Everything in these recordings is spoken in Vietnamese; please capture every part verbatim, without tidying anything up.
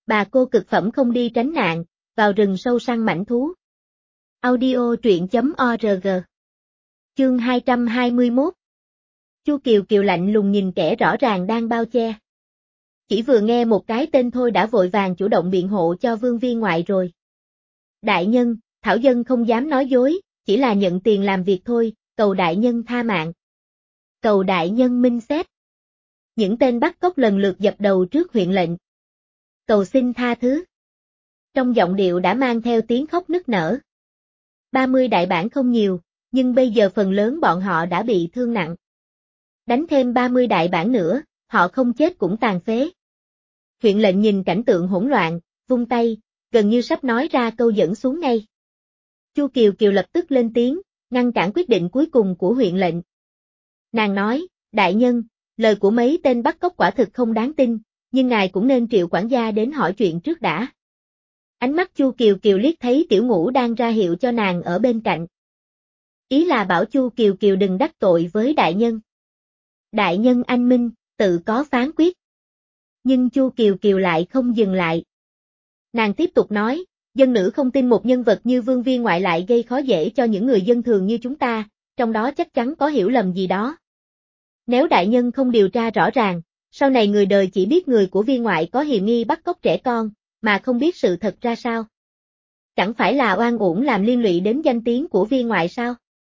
Bà cô cực phẩm không đi tránh nạn, vào rừng sâu săn mãnh thú. Audio truyện chấm org. Chương hai trăm hai mươi mốt. Chu Kiều Kiều lạnh lùng nhìn kẻ rõ ràng đang bao che. Chỉ vừa nghe một cái tên thôi đã vội vàng chủ động biện hộ cho Vương Viên Ngoại rồi. Đại nhân, Thảo Dân không dám nói dối, chỉ là nhận tiền làm việc thôi, cầu đại nhân tha mạng. Cầu đại nhân minh xét. Những tên bắt cóc lần lượt dập đầu trước huyện lệnh. Cầu xin tha thứ. Trong giọng điệu đã mang theo tiếng khóc nức nở. ba mươi đại bản không nhiều, nhưng bây giờ phần lớn bọn họ đã bị thương nặng. Đánh thêm ba mươi đại bản nữa, họ không chết cũng tàn phế. Huyện lệnh nhìn cảnh tượng hỗn loạn, vung tay, gần như sắp nói ra câu dẫn xuống ngay. Chu Kiều Kiều lập tức lên tiếng, ngăn cản quyết định cuối cùng của huyện lệnh. Nàng nói, đại nhân, lời của mấy tên bắt cóc quả thực không đáng tin, nhưng ngài cũng nên triệu quản gia đến hỏi chuyện trước đã. Ánh mắt Chu Kiều Kiều liếc thấy Tiểu Ngũ đang ra hiệu cho nàng ở bên cạnh. Ý là bảo Chu Kiều Kiều đừng đắc tội với đại nhân. Đại nhân anh minh, tự có phán quyết. Nhưng Chu Kiều Kiều lại không dừng lại. Nàng tiếp tục nói, dân nữ không tin một nhân vật như Vương Viên Ngoại lại gây khó dễ cho những người dân thường như chúng ta, trong đó chắc chắn có hiểu lầm gì đó. Nếu đại nhân không điều tra rõ ràng, sau này người đời chỉ biết người của Viên Ngoại có hiềm nghi bắt cóc trẻ con, mà không biết sự thật ra sao. Chẳng phải là oan uổng làm liên lụy đến danh tiếng của Viên Ngoại sao?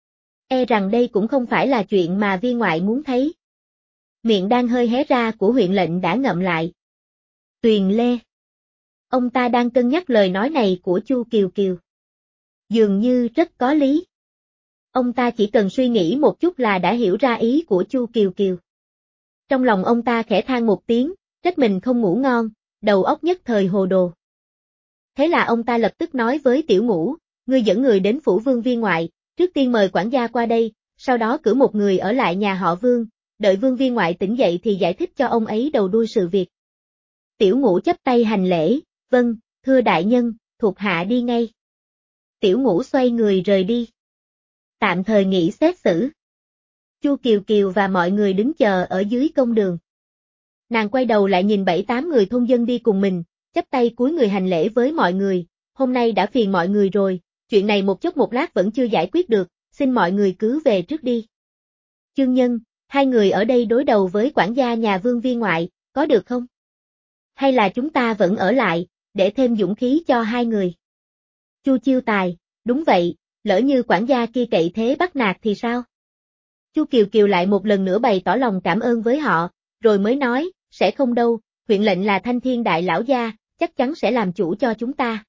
E rằng đây cũng không phải là chuyện mà Viên Ngoại muốn thấy. Miệng đang hơi hé ra của huyện lệnh đã ngậm lại. Tuyền Lê. Ông ta đang cân nhắc lời nói này của Chu Kiều Kiều. Dường như rất có lý. Ông ta chỉ cần suy nghĩ một chút là đã hiểu ra ý của Chu Kiều Kiều. Trong lòng ông ta khẽ than một tiếng, trách mình không ngủ ngon, đầu óc nhất thời hồ đồ. Thế là ông ta lập tức nói với Tiểu Ngũ, ngươi dẫn người đến phủ Vương Viên Ngoại, trước tiên mời quản gia qua đây, sau đó cử một người ở lại nhà họ Vương, đợi Vương Viên Ngoại tỉnh dậy thì giải thích cho ông ấy đầu đuôi sự việc. Tiểu Ngũ chắp tay hành lễ, vâng, thưa đại nhân, thuộc hạ đi ngay. Tiểu Ngũ xoay người rời đi. Tạm thời nghỉ xét xử. Chu Kiều Kiều và mọi người đứng chờ ở dưới công đường. Nàng quay đầu lại nhìn bảy tám người thôn dân đi cùng mình, chắp tay cúi người hành lễ với mọi người, hôm nay đã phiền mọi người rồi, chuyện này một chốc một lát vẫn chưa giải quyết được, xin mọi người cứ về trước đi. Chương Nhân, hai người ở đây đối đầu với quản gia nhà Vương Viên Ngoại, có được không? Hay là chúng ta vẫn ở lại, để thêm dũng khí cho hai người? Chu Chiêu Tài, đúng vậy, lỡ như quản gia kia cậy thế bắt nạt thì sao? Chu Kiều Kiều lại một lần nữa bày tỏ lòng cảm ơn với họ, rồi mới nói, sẽ không đâu, huyện lệnh là Thanh Thiên đại lão gia, chắc chắn sẽ làm chủ cho chúng ta.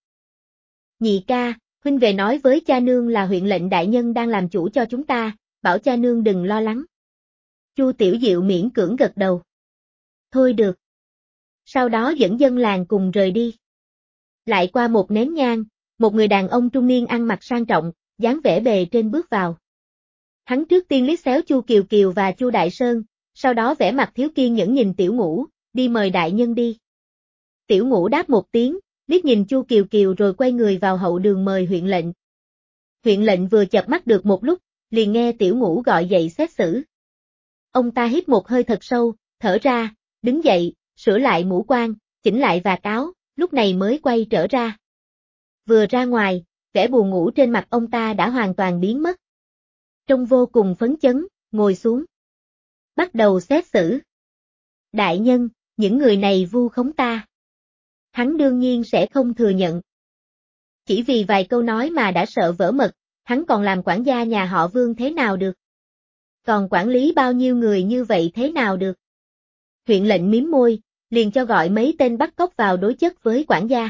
Nhị ca, huynh về nói với cha nương là huyện lệnh đại nhân đang làm chủ cho chúng ta, bảo cha nương đừng lo lắng. Chu Tiểu Diệu miễn cưỡng gật đầu. Thôi được. Sau đó dẫn dân làng cùng rời đi. Lại qua một nén nhang, một người đàn ông trung niên ăn mặc sang trọng, dáng vẻ bề trên bước vào. Hắn trước tiên liếc xéo Chu Kiều Kiều và Chu Đại Sơn, sau đó vẻ mặt thiếu kiên nhẫn nhìn Tiểu Ngũ, đi mời đại nhân đi. Tiểu Ngũ đáp một tiếng, liếc nhìn Chu Kiều Kiều rồi quay người vào hậu đường mời huyện lệnh. Huyện lệnh vừa chợp mắt được một lúc, liền nghe Tiểu Ngũ gọi dậy xét xử. Ông ta hít một hơi thật sâu, thở ra, đứng dậy, sửa lại mũ quan, chỉnh lại vạt áo, lúc này mới quay trở ra. Vừa ra ngoài, vẻ buồn ngủ trên mặt ông ta đã hoàn toàn biến mất. Trông vô cùng phấn chấn, ngồi xuống. Bắt đầu xét xử. Đại nhân, những người này vu khống ta. Hắn đương nhiên sẽ không thừa nhận. Chỉ vì vài câu nói mà đã sợ vỡ mật, hắn còn làm quản gia nhà họ Vương thế nào được? Còn quản lý bao nhiêu người như vậy thế nào được? Huyện lệnh mím môi, liền cho gọi mấy tên bắt cóc vào đối chất với quản gia.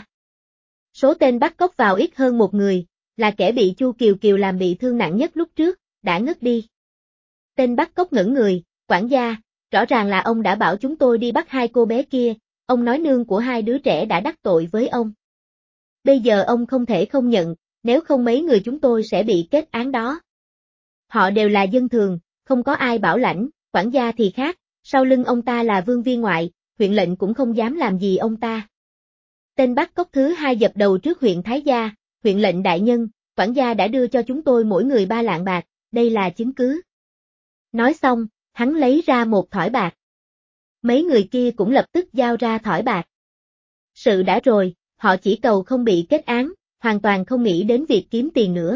Số tên bắt cóc vào ít hơn một người, là kẻ bị Chu Kiều Kiều làm bị thương nặng nhất lúc trước, đã ngất đi. Tên bắt cóc ngẩn người, quản gia, rõ ràng là ông đã bảo chúng tôi đi bắt hai cô bé kia, ông nói nương của hai đứa trẻ đã đắc tội với ông. Bây giờ ông không thể không nhận, nếu không mấy người chúng tôi sẽ bị kết án đó. Họ đều là dân thường, không có ai bảo lãnh, quản gia thì khác, sau lưng ông ta là Vương Viên Ngoại, huyện lệnh cũng không dám làm gì ông ta. Tên bắt cóc thứ hai dập đầu trước huyện Thái Gia, huyện lệnh đại nhân, quản gia đã đưa cho chúng tôi mỗi người ba lạng bạc, đây là chứng cứ. Nói xong, hắn lấy ra một thỏi bạc. Mấy người kia cũng lập tức giao ra thỏi bạc. Sự đã rồi, họ chỉ cầu không bị kết án, hoàn toàn không nghĩ đến việc kiếm tiền nữa.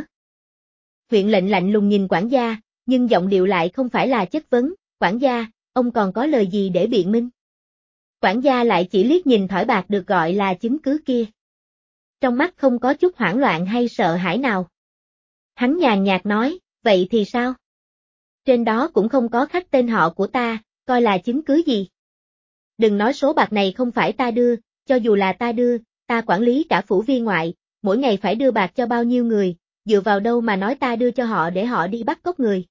Huyện lệnh lạnh lùng nhìn quản gia, nhưng giọng điệu lại không phải là chất vấn, quản gia, ông còn có lời gì để biện minh? Quản gia lại chỉ liếc nhìn thỏi bạc được gọi là chứng cứ kia. Trong mắt không có chút hoảng loạn hay sợ hãi nào. Hắn nhàn nhạt nói, vậy thì sao? Trên đó cũng không có khắc tên họ của ta, coi là chứng cứ gì? Đừng nói số bạc này không phải ta đưa, cho dù là ta đưa, ta quản lý cả phủ viên ngoại, mỗi ngày phải đưa bạc cho bao nhiêu người, dựa vào đâu mà nói ta đưa cho họ để họ đi bắt cóc người.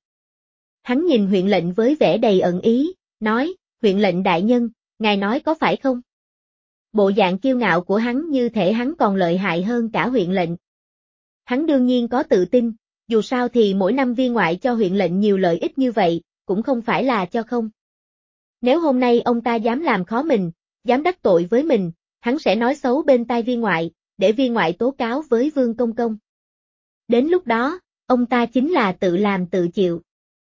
Hắn nhìn huyện lệnh với vẻ đầy ẩn ý, nói, huyện lệnh đại nhân, ngài nói có phải không? Bộ dạng kiêu ngạo của hắn như thể hắn còn lợi hại hơn cả huyện lệnh. Hắn đương nhiên có tự tin, dù sao thì mỗi năm viên ngoại cho huyện lệnh nhiều lợi ích như vậy, cũng không phải là cho không. Nếu hôm nay ông ta dám làm khó mình, dám đắc tội với mình, hắn sẽ nói xấu bên tai viên ngoại, để viên ngoại tố cáo với Vương Công Công. Đến lúc đó, ông ta chính là tự làm tự chịu.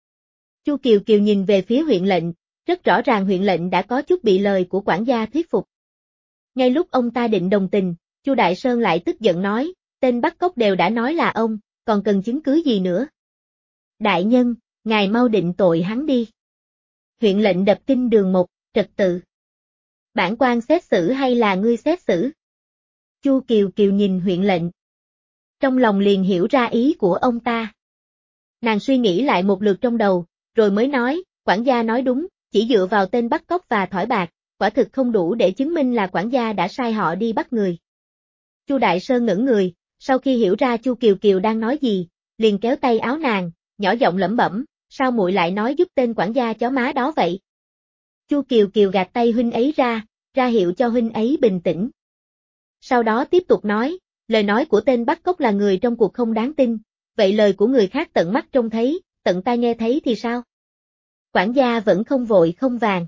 Chu Kiều Kiều nhìn về phía huyện lệnh, rất rõ ràng huyện lệnh đã có chút bị lời của quản gia thuyết phục. Ngay lúc ông ta định đồng tình, Chu Đại Sơn lại tức giận nói, tên bắt cóc đều đã nói là ông, còn cần chứng cứ gì nữa? Đại nhân, ngài mau định tội hắn đi. Huyện lệnh đập kinh đường một, trật tự. Bản quan xét xử hay là ngươi xét xử? Chu Kiều Kiều nhìn huyện lệnh. Trong lòng liền hiểu ra ý của ông ta. Nàng suy nghĩ lại một lượt trong đầu, rồi mới nói, quản gia nói đúng, chỉ dựa vào tên bắt cóc và thỏi bạc, quả thực không đủ để chứng minh là quản gia đã sai họ đi bắt người. Chu Đại Sơn ngẩn người, sau khi hiểu ra Chu Kiều Kiều đang nói gì, liền kéo tay áo nàng, nhỏ giọng lẩm bẩm, sao muội lại nói giúp tên quản gia chó má đó vậy? Chu Kiều Kiều gạt tay huynh ấy ra, ra hiệu cho huynh ấy bình tĩnh. Sau đó tiếp tục nói, lời nói của tên bắt cóc là người trong cuộc không đáng tin, vậy lời của người khác tận mắt trông thấy, tận tai nghe thấy thì sao? Quản gia vẫn không vội không vàng.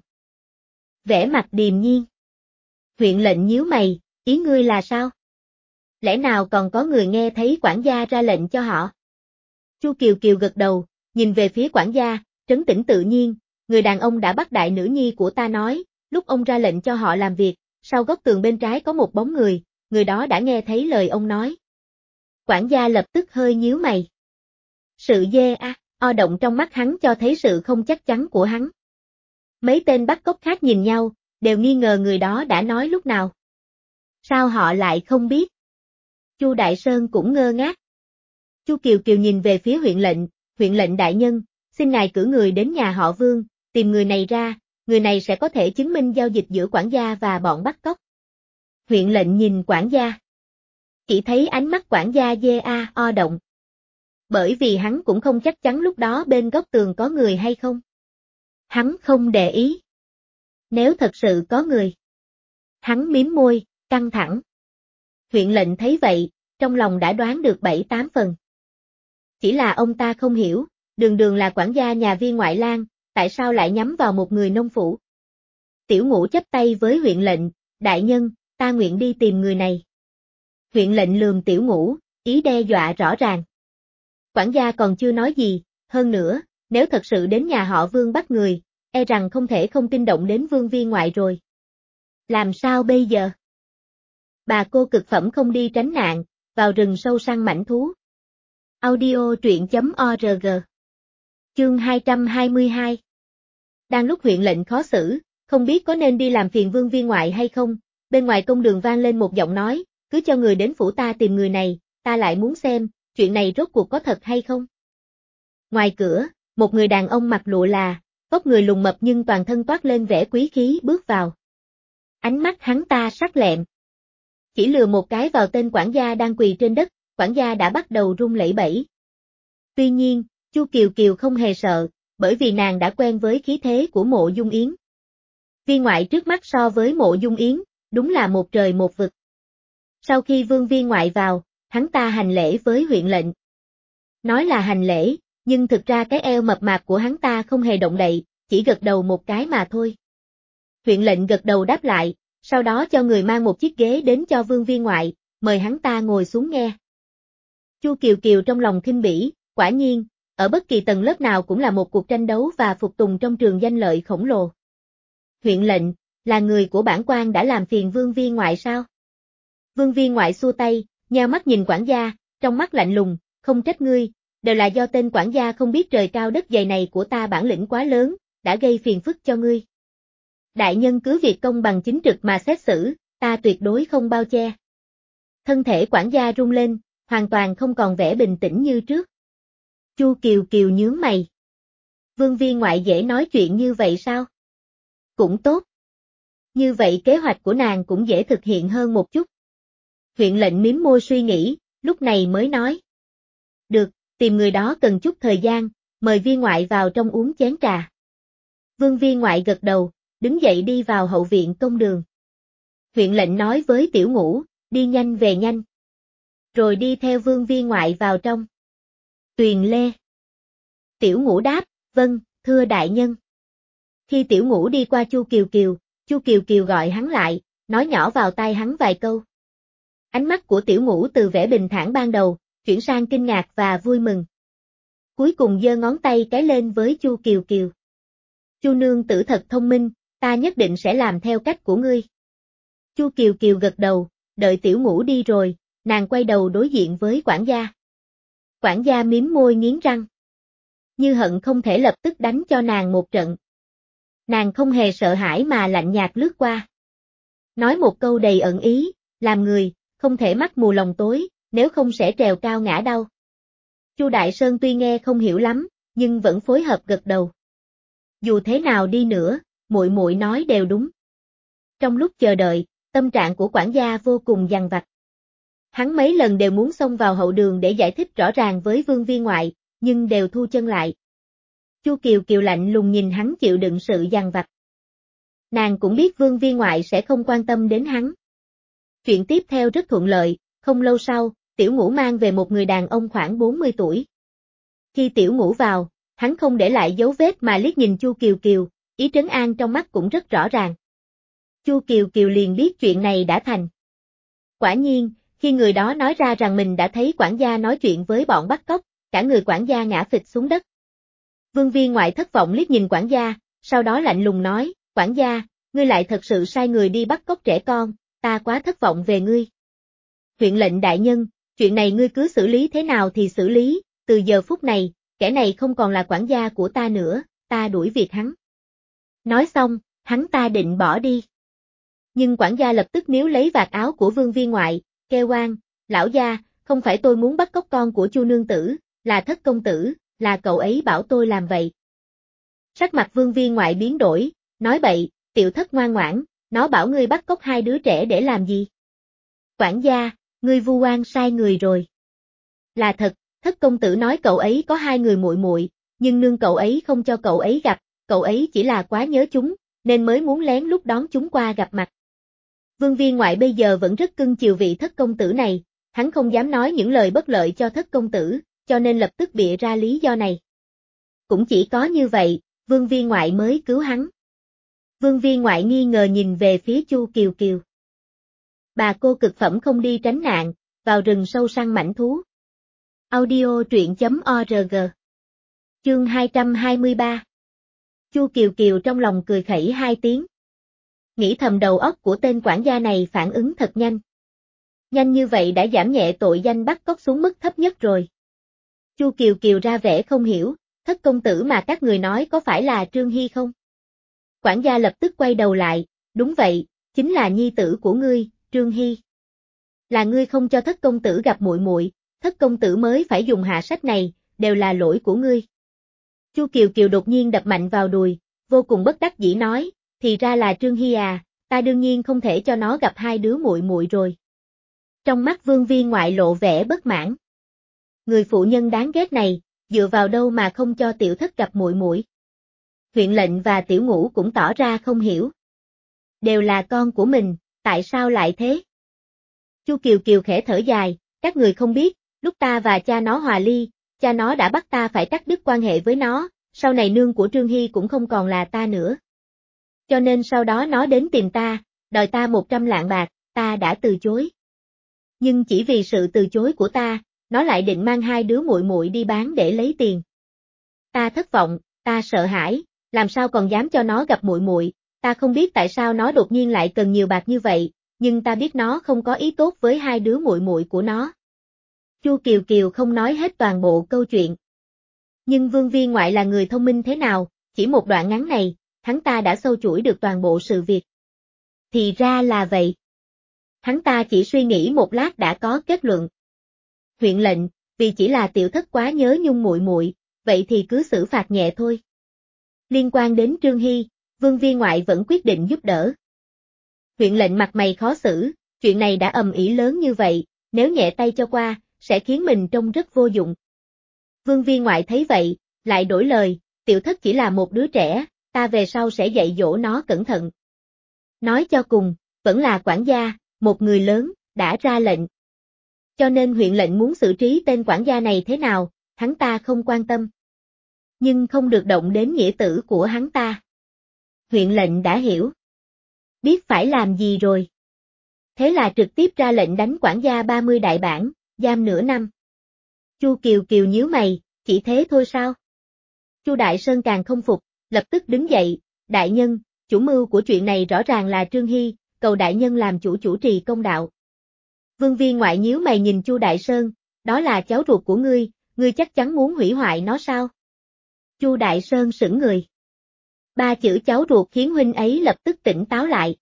Vẻ mặt điềm nhiên. Huyện lệnh nhíu mày, ý ngươi là sao? Lẽ nào còn có người nghe thấy quản gia ra lệnh cho họ? Chu Kiều Kiều gật đầu, nhìn về phía quản gia, trấn tĩnh tự nhiên, người đàn ông đã bắt đại nữ nhi của ta nói, lúc ông ra lệnh cho họ làm việc, sau góc tường bên trái có một bóng người, người đó đã nghe thấy lời ông nói. Quản gia lập tức hơi nhíu mày. Sự dê a, o động trong mắt hắn cho thấy sự không chắc chắn của hắn. Mấy tên bắt cóc khác nhìn nhau, đều nghi ngờ người đó đã nói lúc nào. Sao họ lại không biết? Chu Đại Sơn cũng ngơ ngác. Chu Kiều Kiều nhìn về phía huyện lệnh, huyện lệnh đại nhân, xin ngài cử người đến nhà họ Vương, tìm người này ra, người này sẽ có thể chứng minh giao dịch giữa quản gia và bọn bắt cóc. Huyện lệnh nhìn quản gia. Chỉ thấy ánh mắt quản gia dê a o động. Bởi vì hắn cũng không chắc chắn lúc đó bên góc tường có người hay không. Hắn không để ý. Nếu thật sự có người. Hắn miếm môi, căng thẳng. Huyện lệnh thấy vậy, trong lòng đã đoán được bảy tám phần. Chỉ là ông ta không hiểu, đường đường là quản gia nhà viên ngoại lang, tại sao lại nhắm vào một người nông phủ. Tiểu Ngũ chắp tay với huyện lệnh, đại nhân, ta nguyện đi tìm người này. Huyện lệnh lườm Tiểu Ngũ, ý đe dọa rõ ràng. Quản gia còn chưa nói gì, hơn nữa, nếu thật sự đến nhà họ Vương bắt người, e rằng không thể không kinh động đến Vương viên ngoại rồi. Làm sao bây giờ? Bà cô cực phẩm không đi tránh nạn, vào rừng sâu săn mãnh thú. Audio truyện chấm org. Chương hai trăm hai mươi hai. Đang lúc huyện lệnh khó xử, không biết có nên đi làm phiền Vương viên ngoại hay không, bên ngoài công đường vang lên một giọng nói, cứ cho người đến phủ ta tìm người này, ta lại muốn xem, chuyện này rốt cuộc có thật hay không. Ngoài cửa, một người đàn ông mặc lụa là, vóc người lùn mập nhưng toàn thân toát lên vẻ quý khí bước vào. Ánh mắt hắn ta sắc lẹm. Chỉ lừa một cái vào tên quản gia đang quỳ trên đất, quản gia đã bắt đầu run lẩy bẩy. Tuy nhiên, Chu Kiều Kiều không hề sợ, bởi vì nàng đã quen với khí thế của Mộ Dung Yến. Viên ngoại trước mắt so với Mộ Dung Yến, đúng là một trời một vực. Sau khi Vương viên ngoại vào, hắn ta hành lễ với huyện lệnh. Nói là hành lễ, nhưng thực ra cái eo mập mạp của hắn ta không hề động đậy, chỉ gật đầu một cái mà thôi. Huyện lệnh gật đầu đáp lại, sau đó cho người mang một chiếc ghế đến cho Vương viên ngoại, mời hắn ta ngồi xuống nghe. Chu Kiều Kiều trong lòng khinh bỉ, quả nhiên, ở bất kỳ tầng lớp nào cũng là một cuộc tranh đấu và phục tùng trong trường danh lợi khổng lồ. Huyện lệnh, Là người của bản quan đã làm phiền Vương viên ngoại sao? Vương viên ngoại xua tay, nheo mắt nhìn quản gia, trong mắt lạnh lùng, không trách ngươi, đều là do tên quản gia không biết trời cao đất dày này của ta bản lĩnh quá lớn, đã gây phiền phức cho ngươi. Đại nhân cứ việc công bằng chính trực mà xét xử, ta tuyệt đối không bao che. Thân thể quản gia rung lên, hoàn toàn không còn vẻ bình tĩnh như trước. Chu Kiều Kiều nhướng mày. Vương viên ngoại dễ nói chuyện như vậy sao? Cũng tốt. Như vậy kế hoạch của nàng cũng dễ thực hiện hơn một chút. Huyện lệnh mím môi suy nghĩ, lúc này mới nói. Được, tìm người đó cần chút thời gian, mời viên ngoại vào trong uống chén trà. Vương viên ngoại gật đầu, đứng dậy đi vào hậu viện công đường. Huyện lệnh nói với Tiểu Ngũ, đi nhanh về nhanh. Rồi đi theo vương viên ngoại vào trong. Tuyền Lê. Tiểu Ngũ đáp, vâng, thưa đại nhân. Khi Tiểu Ngũ đi qua Chu Kiều Kiều, Chu Kiều Kiều gọi hắn lại, nói nhỏ vào tai hắn vài câu. Ánh mắt của Tiểu Ngũ từ vẻ bình thản ban đầu, chuyển sang kinh ngạc và vui mừng. Cuối cùng giơ ngón tay cái lên với Chu Kiều Kiều. Chu nương tử thật thông minh, ta nhất định sẽ làm theo cách của ngươi. Chu Kiều Kiều gật đầu, đợi Tiểu Ngũ đi rồi, nàng quay đầu đối diện với quản gia. Quản gia mím môi nghiến răng. Như hận không thể lập tức đánh cho nàng một trận. Nàng không hề sợ hãi mà lạnh nhạt lướt qua. Nói một câu đầy ẩn ý, làm người, không thể mắt mù lòng tối, nếu không sẽ trèo cao ngã đau. Chu Đại Sơn tuy nghe không hiểu lắm, nhưng vẫn phối hợp gật đầu. Dù thế nào đi nữa, muội muội nói đều đúng. Trong lúc chờ đợi, tâm trạng của quản gia vô cùng dằn vặt. Hắn mấy lần đều muốn xông vào hậu đường để giải thích rõ ràng với Vương viên ngoại, nhưng đều thu chân lại. Chu Kiều Kiều lạnh lùng nhìn hắn chịu đựng sự dằn vặt. Nàng cũng biết Vương viên ngoại sẽ không quan tâm đến hắn. Chuyện tiếp theo rất thuận lợi, không lâu sau, Tiểu Ngũ mang về một người đàn ông khoảng bốn mươi tuổi. Khi Tiểu Ngũ vào, hắn không để lại dấu vết mà liếc nhìn Chu Kiều Kiều, ý trấn an trong mắt cũng rất rõ ràng. Chu Kiều Kiều liền biết chuyện này đã thành. Quả nhiên, khi người đó nói ra rằng mình đã thấy quản gia nói chuyện với bọn bắt cóc, cả người quản gia ngã phịch xuống đất. Vương viên ngoại thất vọng liếc nhìn quản gia, sau đó lạnh lùng nói, quản gia, ngươi lại thật sự sai người đi bắt cóc trẻ con, ta quá thất vọng về ngươi. Huyện lệnh đại nhân, chuyện này ngươi cứ xử lý thế nào thì xử lý, từ giờ phút này, kẻ này không còn là quản gia của ta nữa, ta đuổi việc hắn. Nói xong, hắn ta định bỏ đi. Nhưng quản gia lập tức níu lấy vạt áo của vương viên ngoại, kêu oan, lão gia, không phải tôi muốn bắt cóc con của Chu nương tử, là Thất công tử, là cậu ấy bảo tôi làm vậy. Sắc mặt vương viên ngoại biến đổi, nói bậy, tiểu Thất ngoan ngoãn, nó bảo ngươi bắt cóc hai đứa trẻ để làm gì? Quản gia, ngươi vu oan sai người rồi. Là thật, Thất công tử nói cậu ấy có hai người muội muội, nhưng nương cậu ấy không cho cậu ấy gặp, cậu ấy chỉ là quá nhớ chúng, nên mới muốn lén lút đón chúng qua gặp mặt. Vương viên ngoại bây giờ vẫn rất cưng chiều vị Thất công tử này, hắn không dám nói những lời bất lợi cho Thất công tử, cho nên lập tức bịa ra lý do này. Cũng chỉ có như vậy, Vương viên ngoại mới cứu hắn. Vương viên ngoại nghi ngờ nhìn về phía Chu Kiều Kiều. Bà cô cực phẩm không đi tránh nạn, vào rừng sâu săn mãnh thú. Audio truyện chấm org. Chương hai trăm hai mươi ba. Chu Kiều Kiều trong lòng cười khẩy hai tiếng. Nghĩ thầm đầu óc của tên quản gia này phản ứng thật nhanh. Nhanh như vậy đã giảm nhẹ tội danh bắt cóc xuống mức thấp nhất rồi. Chu Kiều Kiều ra vẻ không hiểu, Thất công tử mà các người nói có phải là Trương Hy không? Quản gia lập tức quay đầu lại, đúng vậy, chính là nhi tử của ngươi, Trương Hy. Là ngươi không cho Thất công tử gặp muội muội, Thất công tử mới phải dùng hạ sách này, đều là lỗi của ngươi. Chu Kiều Kiều đột nhiên đập mạnh vào đùi, vô cùng bất đắc dĩ nói, thì ra là Trương Hy à, ta đương nhiên không thể cho nó gặp hai đứa muội muội rồi. Trong mắt vương viên ngoại lộ vẻ bất mãn. Người phụ nhân đáng ghét này, dựa vào đâu mà không cho tiểu Thất gặp muội muội? Huyện lệnh và Tiểu Ngũ cũng tỏ ra không hiểu. Đều là con của mình, tại sao lại thế? Chu Kiều Kiều khẽ thở dài, các người không biết, lúc ta và cha nó hòa ly, cha nó đã bắt ta phải cắt đứt quan hệ với nó, sau này nương của Trương Hy cũng không còn là ta nữa. Cho nên sau đó nó đến tìm ta, đòi ta một trăm lạng bạc, ta đã từ chối. Nhưng chỉ vì sự từ chối của ta, nó lại định mang hai đứa muội muội đi bán để lấy tiền. Ta thất vọng, ta sợ hãi, làm sao còn dám cho nó gặp muội muội, ta không biết tại sao nó đột nhiên lại cần nhiều bạc như vậy, nhưng ta biết nó không có ý tốt với hai đứa muội muội của nó. Chu Kiều Kiều không nói hết toàn bộ câu chuyện. Nhưng Vương Viên Ngoại là người thông minh thế nào, chỉ một đoạn ngắn này, hắn ta đã sâu chuỗi được toàn bộ sự việc. Thì ra là vậy. Hắn ta chỉ suy nghĩ một lát đã có kết luận. Huyện lệnh, vì chỉ là tiểu thất quá nhớ nhung muội muội, vậy thì cứ xử phạt nhẹ thôi. Liên quan đến Trương Hy, Vương Viên Ngoại vẫn quyết định giúp đỡ. Huyện lệnh mặt mày khó xử, chuyện này đã ầm ĩ lớn như vậy, nếu nhẹ tay cho qua, sẽ khiến mình trông rất vô dụng. Vương Viên Ngoại thấy vậy, lại đổi lời, tiểu thất chỉ là một đứa trẻ, ta về sau sẽ dạy dỗ nó cẩn thận. Nói cho cùng, vẫn là quản gia, một người lớn, đã ra lệnh. Cho nên huyện lệnh muốn xử trí tên quản gia này thế nào, hắn ta không quan tâm. Nhưng không được động đến nghĩa tử của hắn ta. Huyện lệnh đã hiểu. Biết phải làm gì rồi. Thế là trực tiếp ra lệnh đánh quản gia ba mươi đại bản, giam nửa năm. Chu Kiều Kiều nhíu mày, chỉ thế thôi sao? Chu Đại Sơn càng không phục, lập tức đứng dậy, đại nhân, chủ mưu của chuyện này rõ ràng là Trương Hy, cầu đại nhân làm chủ chủ trì công đạo. Vương Viên Ngoại nhíu mày nhìn Chu Đại Sơn, đó là cháu ruột của ngươi, ngươi chắc chắn muốn hủy hoại nó sao? Chu Đại Sơn sững người. Ba chữ cháu ruột khiến huynh ấy lập tức tỉnh táo lại.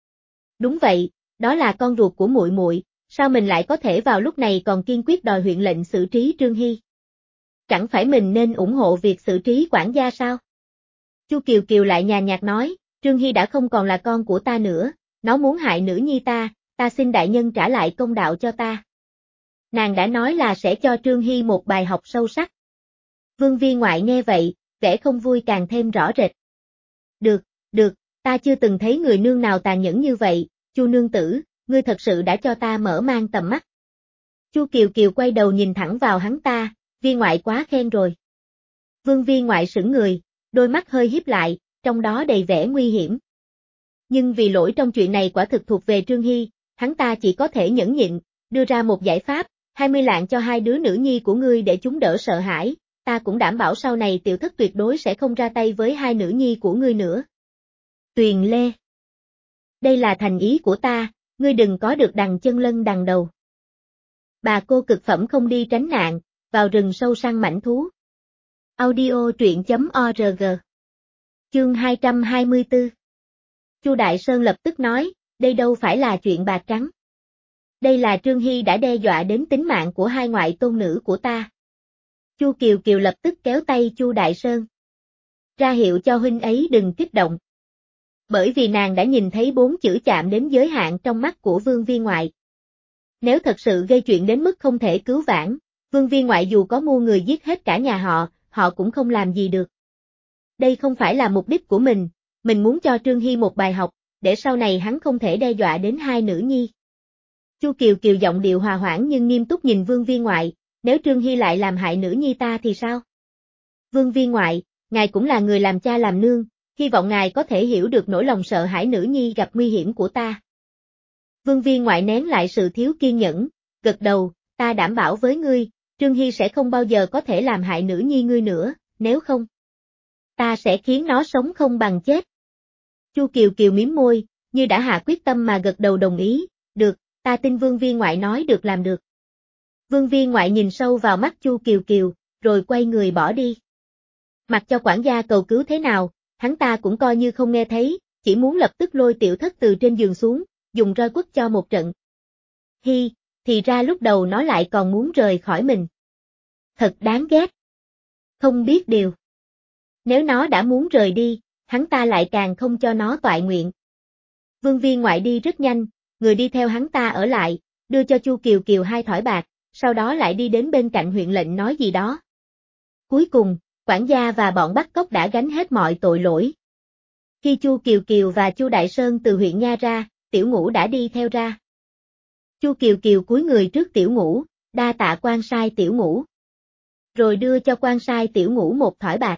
Đúng vậy, đó là con ruột của muội muội, sao mình lại có thể vào lúc này còn kiên quyết đòi huyện lệnh xử trí Trương Hy? Chẳng phải mình nên ủng hộ việc xử trí quản gia sao? Chu Kiều Kiều lại nhàn nhạt nói, Trương Hy đã không còn là con của ta nữa, nó muốn hại nữ nhi ta, ta xin đại nhân trả lại công đạo cho ta. Nàng đã nói là sẽ cho Trương Hy một bài học sâu sắc. Vương Viên Ngoại nghe vậy, vẻ không vui càng thêm rõ rệt. Được, được, ta chưa từng thấy người nương nào tàn nhẫn như vậy, Chu nương tử, ngươi thật sự đã cho ta mở mang tầm mắt. Chu Kiều Kiều quay đầu nhìn thẳng vào hắn ta, Viên Ngoại quá khen rồi. Vương Viên Ngoại sững người, đôi mắt hơi híp lại, trong đó đầy vẻ nguy hiểm. Nhưng vì lỗi trong chuyện này quả thực thuộc về Trương Hy, hắn ta chỉ có thể nhẫn nhịn, đưa ra một giải pháp, hai mươi lạng cho hai đứa nữ nhi của ngươi để chúng đỡ sợ hãi, ta cũng đảm bảo sau này tiểu thất tuyệt đối sẽ không ra tay với hai nữ nhi của ngươi nữa. Tuyền Lê. Đây là thành ý của ta, ngươi đừng có được đằng chân lân đằng đầu. Bà cô cực phẩm không đi tránh nạn, vào rừng sâu săn mãnh thú. Audio truyện chấm org. Chương hai trăm hai mươi tư. Chu Đại Sơn lập tức nói, đây đâu phải là chuyện bạc trắng. Đây là Trương Hy đã đe dọa đến tính mạng của hai ngoại tôn nữ của ta. Chu Kiều Kiều lập tức kéo tay Chu Đại Sơn. Ra hiệu cho huynh ấy đừng kích động. Bởi vì nàng đã nhìn thấy bốn chữ chạm đến giới hạn trong mắt của Vương Viên Ngoại. Nếu thật sự gây chuyện đến mức không thể cứu vãn, Vương Viên Ngoại dù có mua người giết hết cả nhà họ, họ cũng không làm gì được. Đây không phải là mục đích của mình, mình muốn cho Trương Hy một bài học, để sau này hắn không thể đe dọa đến hai nữ nhi. Chu Kiều Kiều giọng điệu hòa hoãn nhưng nghiêm túc nhìn Vương Viên Ngoại, nếu Trương Hy lại làm hại nữ nhi ta thì sao? Vương Viên Ngoại, ngài cũng là người làm cha làm nương, hy vọng ngài có thể hiểu được nỗi lòng sợ hãi nữ nhi gặp nguy hiểm của ta. Vương Viên Ngoại nén lại sự thiếu kiên nhẫn, gật đầu, ta đảm bảo với ngươi, Trương Hy sẽ không bao giờ có thể làm hại nữ nhi ngươi nữa, nếu không, ta sẽ khiến nó sống không bằng chết. Chu Kiều Kiều mím môi, như đã hạ quyết tâm mà gật đầu đồng ý, được, ta tin Vương Viên Ngoại nói được làm được. Vương Viên Ngoại nhìn sâu vào mắt Chu Kiều Kiều, rồi quay người bỏ đi. Mặc cho quản gia cầu cứu thế nào, hắn ta cũng coi như không nghe thấy, chỉ muốn lập tức lôi tiểu thất từ trên giường xuống, dùng roi quất cho một trận. Hi, thì ra lúc đầu nó lại còn muốn rời khỏi mình. Thật đáng ghét. Không biết điều. Nếu nó đã muốn rời đi, hắn ta lại càng không cho nó toại nguyện. Vương Viên Ngoại đi rất nhanh, người đi theo hắn ta ở lại, đưa cho Chu Kiều Kiều hai thỏi bạc, sau đó lại đi đến bên cạnh huyện lệnh nói gì đó. Cuối cùng, quản gia và bọn bắt cóc đã gánh hết mọi tội lỗi. Khi Chu Kiều Kiều và Chu Đại Sơn từ huyện Nha ra, Tiểu Ngũ đã đi theo ra. Chu Kiều Kiều cúi người trước Tiểu Ngũ, đa tạ quan sai Tiểu Ngũ. Rồi đưa cho quan sai Tiểu Ngũ một thỏi bạc.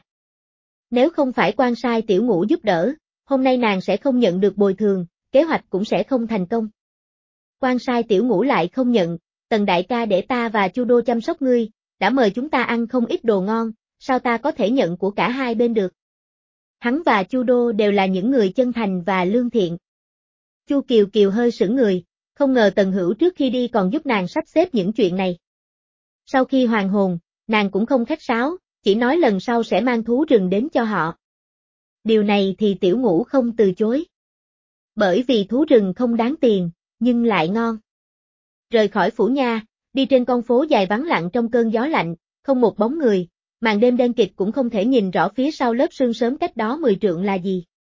Nếu không phải quan sai Tiểu Ngũ giúp đỡ, hôm nay nàng sẽ không nhận được bồi thường, kế hoạch cũng sẽ không thành công. Quan sai Tiểu Ngũ lại không nhận, Tần đại ca để ta và Chu Đô chăm sóc ngươi, đã mời chúng ta ăn không ít đồ ngon, sao ta có thể nhận của cả hai bên được. Hắn và Chu Đô đều là những người chân thành và lương thiện. Chu Kiều Kiều hơi sững người, không ngờ Tần Hữu trước khi đi còn giúp nàng sắp xếp những chuyện này. Sau khi hoàn hồn, nàng cũng không khách sáo, chỉ nói lần sau sẽ mang thú rừng đến cho họ. Điều này thì Tiểu Ngũ không từ chối. Bởi vì thú rừng không đáng tiền, nhưng lại ngon. Rời khỏi phủ nha, đi trên con phố dài vắng lặng trong cơn gió lạnh, không một bóng người, màn đêm đen kịt cũng không thể nhìn rõ phía sau lớp sương sớm cách đó mười trượng là gì.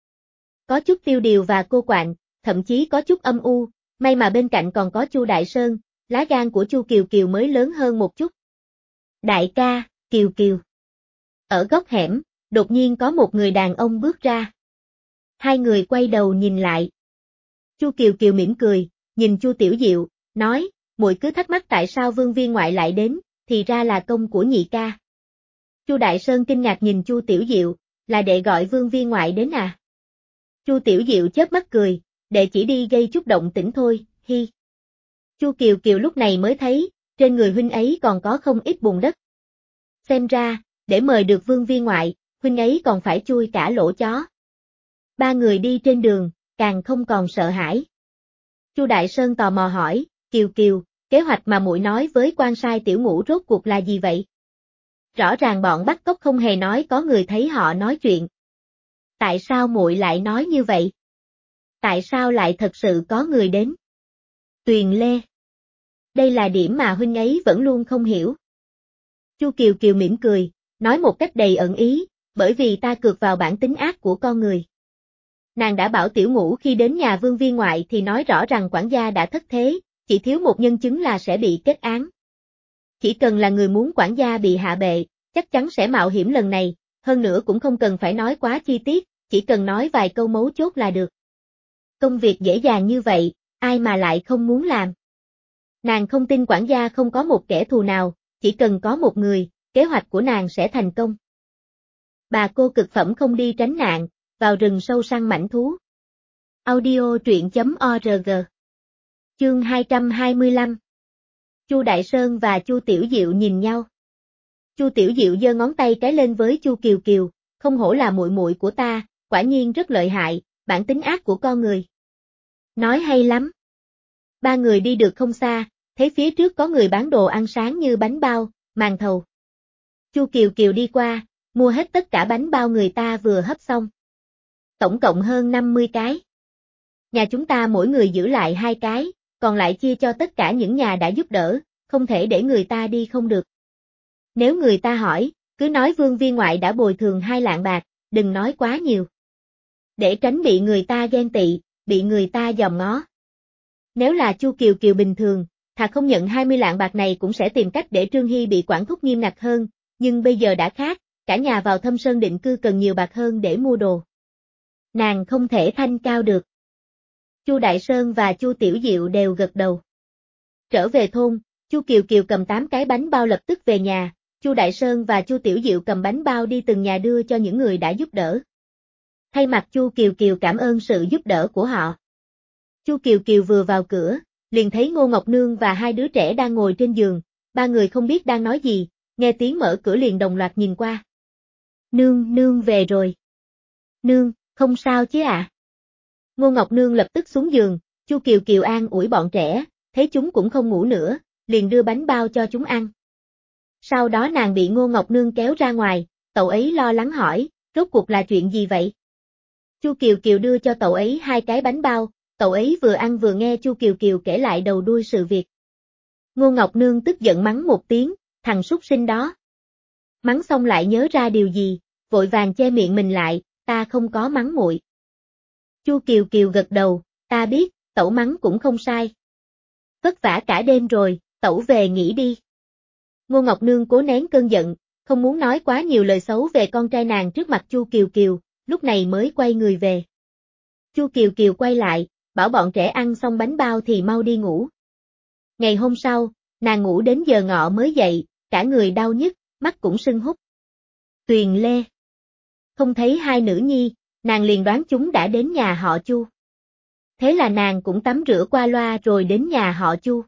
Có chút tiêu điều và cô quạnh, thậm chí có chút âm u, may mà bên cạnh còn có Chu Đại Sơn, lá gan của Chu Kiều Kiều mới lớn hơn một chút. Đại ca, Kiều Kiều. Ở góc hẻm, đột nhiên có một người đàn ông bước ra. Hai người quay đầu nhìn lại. Chu Kiều Kiều mỉm cười, nhìn Chu Tiểu Diệu, nói, muội cứ thắc mắc tại sao Vương Viên ngoại lại đến, thì ra là công của nhị ca. Chu Đại Sơn kinh ngạc nhìn Chu Tiểu Diệu, là đệ gọi Vương Viên ngoại đến à? Chu Tiểu Diệu chớp mắt cười, đệ chỉ đi gây chút động tĩnh thôi, hi. Chu Kiều Kiều lúc này mới thấy, trên người huynh ấy còn có không ít bùn đất. Xem ra, để mời được Vương Viên ngoại, huynh ấy còn phải chui cả lỗ chó. Ba người đi trên đường, càng không còn sợ hãi. Chu Đại Sơn tò mò hỏi, Kiều Kiều, kế hoạch mà muội nói với quan sai Tiểu Ngũ rốt cuộc là gì vậy? Rõ ràng bọn bắt cóc không hề nói có người thấy họ nói chuyện. Tại sao muội lại nói như vậy? Tại sao lại thật sự có người đến? Tuyền Lê. Đây là điểm mà huynh ấy vẫn luôn không hiểu. Chu Kiều Kiều mỉm cười, nói một cách đầy ẩn ý, bởi vì ta cược vào bản tính ác của con người. Nàng đã bảo Tiểu Ngũ khi đến nhà Vương Viên ngoại thì nói rõ rằng quản gia đã thất thế, chỉ thiếu một nhân chứng là sẽ bị kết án. Chỉ cần là người muốn quản gia bị hạ bệ, chắc chắn sẽ mạo hiểm lần này, hơn nữa cũng không cần phải nói quá chi tiết, chỉ cần nói vài câu mấu chốt là được. Công việc dễ dàng như vậy, ai mà lại không muốn làm. Nàng không tin quản gia không có một kẻ thù nào, chỉ cần có một người, kế hoạch của nàng sẽ thành công. Bà cô cực phẩm không đi tránh nạn, vào rừng sâu săn mãnh thú. Audio truyện chấm org. Chương hai trăm hai mươi lăm. Chu Đại Sơn và Chu Tiểu Diệu nhìn nhau. Chu Tiểu Diệu giơ ngón tay cái lên với Chu Kiều Kiều, không hổ là muội muội của ta, quả nhiên rất lợi hại, bản tính ác của con người. Nói hay lắm. Ba người đi được không xa, thấy phía trước có người bán đồ ăn sáng như bánh bao, màn thầu. Chu Kiều Kiều đi qua, mua hết tất cả bánh bao người ta vừa hấp xong. Tổng cộng hơn năm mươi cái. Nhà chúng ta mỗi người giữ lại hai cái, còn lại chia cho tất cả những nhà đã giúp đỡ, không thể để người ta đi không được. Nếu người ta hỏi, cứ nói Vương Viên ngoại đã bồi thường hai lạng bạc, đừng nói quá nhiều. Để tránh bị người ta ghen tị, bị người ta dòm ngó. Nếu là Chu Kiều Kiều bình thường, thà không nhận hai mươi lạng bạc này cũng sẽ tìm cách để Trương Hy bị quản thúc nghiêm ngặt hơn, nhưng bây giờ đã khác, cả nhà vào Thâm Sơn định cư cần nhiều bạc hơn để mua đồ. Nàng không thể thanh cao được. Chu Đại Sơn và Chu Tiểu Diệu đều gật đầu. Trở về thôn, Chu Kiều Kiều cầm tám cái bánh bao lập tức về nhà, Chu Đại Sơn và Chu Tiểu Diệu cầm bánh bao đi từng nhà đưa cho những người đã giúp đỡ. Thay mặt Chu Kiều Kiều cảm ơn sự giúp đỡ của họ. Chu Kiều Kiều vừa vào cửa, liền thấy Ngô Ngọc Nương và hai đứa trẻ đang ngồi trên giường, ba người không biết đang nói gì, nghe tiếng mở cửa liền đồng loạt nhìn qua. Nương, nương về rồi. Nương, không sao chứ ạ? À? Ngô Ngọc Nương lập tức xuống giường, Chu Kiều Kiều an ủi bọn trẻ, thấy chúng cũng không ngủ nữa, liền đưa bánh bao cho chúng ăn. Sau đó nàng bị Ngô Ngọc Nương kéo ra ngoài, cậu ấy lo lắng hỏi, rốt cuộc là chuyện gì vậy? Chu Kiều Kiều đưa cho cậu ấy hai cái bánh bao, cậu ấy vừa ăn vừa nghe Chu Kiều Kiều kể lại đầu đuôi sự việc. Ngô Ngọc Nương tức giận mắng một tiếng, thằng súc sinh đó. Mắng xong lại nhớ ra điều gì, vội vàng che miệng mình lại, ta không có mắng muội. Chu Kiều Kiều gật đầu, ta biết, tẩu mắng cũng không sai. Vất vả cả đêm rồi, tẩu về nghỉ đi. Ngô Ngọc Nương cố nén cơn giận, không muốn nói quá nhiều lời xấu về con trai nàng trước mặt Chu Kiều Kiều, lúc này mới quay người về. Chu Kiều Kiều quay lại, bảo bọn trẻ ăn xong bánh bao thì mau đi ngủ. Ngày hôm sau, nàng ngủ đến giờ ngọ mới dậy, cả người đau nhức, mắt cũng sưng húp. Tuyền Lê. Không thấy hai nữ nhi, nàng liền đoán chúng đã đến nhà họ Chu. Thế là nàng cũng tắm rửa qua loa rồi đến nhà họ Chu.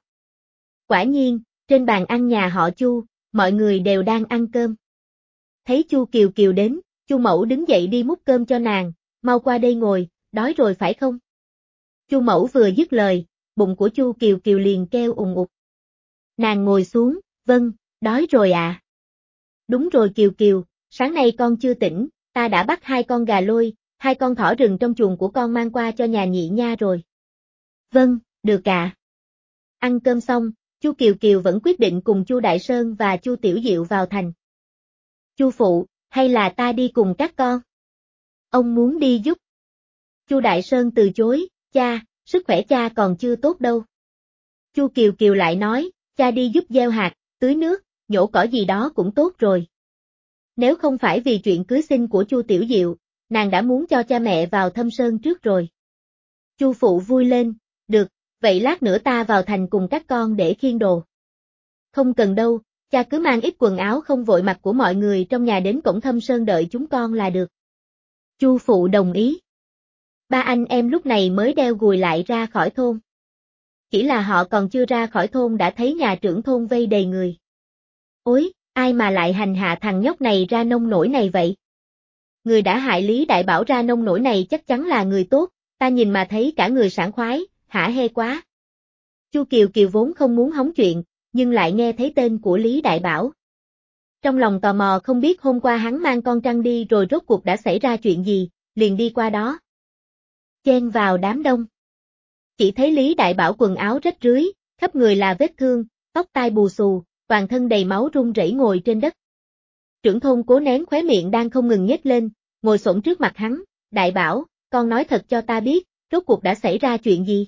Quả nhiên, trên bàn ăn nhà họ Chu, mọi người đều đang ăn cơm. Thấy Chu Kiều Kiều đến, Chu Mẫu đứng dậy đi múc cơm cho nàng, mau qua đây ngồi, đói rồi phải không? Chu Mẫu vừa dứt lời, bụng của Chu Kiều Kiều liền kêu ùng ục. Nàng ngồi xuống, vâng, đói rồi à. Đúng rồi Kiều Kiều, sáng nay con chưa tỉnh, ta đã bắt hai con gà lôi, hai con thỏ rừng trong chuồng của con mang qua cho nhà nhị nha rồi. Vâng, được ạ. À. Ăn cơm xong, Chu Kiều Kiều vẫn quyết định cùng Chu Đại Sơn và Chu Tiểu Diệu vào thành. Chu phụ, hay là ta đi cùng các con? Ông muốn đi giúp. Chu Đại Sơn từ chối, cha, sức khỏe cha còn chưa tốt đâu. Chu Kiều Kiều lại nói, cha đi giúp gieo hạt, tưới nước, nhổ cỏ gì đó cũng tốt rồi. Nếu không phải vì chuyện cưới xin của Chu Tiểu Diệu, nàng đã muốn cho cha mẹ vào Thâm Sơn trước rồi. Chu phụ vui lên, được, vậy lát nữa ta vào thành cùng các con để khiêng đồ. Không cần đâu, cha cứ mang ít quần áo không vội mặc của mọi người trong nhà đến cổng Thâm Sơn đợi chúng con là được. Chu phụ đồng ý. Ba anh em lúc này mới đeo gùi lại ra khỏi thôn. Chỉ là họ còn chưa ra khỏi thôn đã thấy nhà trưởng thôn vây đầy người. Ôi, ai mà lại hành hạ thằng nhóc này ra nông nổi này vậy? Người đã hại Lý Đại Bảo ra nông nổi này chắc chắn là người tốt, ta nhìn mà thấy cả người sảng khoái, hả hê quá. Chu Kiều Kiều vốn không muốn hóng chuyện, nhưng lại nghe thấy tên của Lý Đại Bảo. Trong lòng tò mò không biết hôm qua hắn mang con trăng đi rồi rốt cuộc đã xảy ra chuyện gì, liền đi qua đó. Chen vào đám đông. Chỉ thấy Lý Đại Bảo quần áo rách rưới, khắp người là vết thương, tóc tai bù xù, toàn thân đầy máu run rẩy ngồi trên đất. Trưởng thôn cố nén khóe miệng đang không ngừng nhếch lên, ngồi xổm trước mặt hắn, Đại Bảo, con nói thật cho ta biết, rốt cuộc đã xảy ra chuyện gì?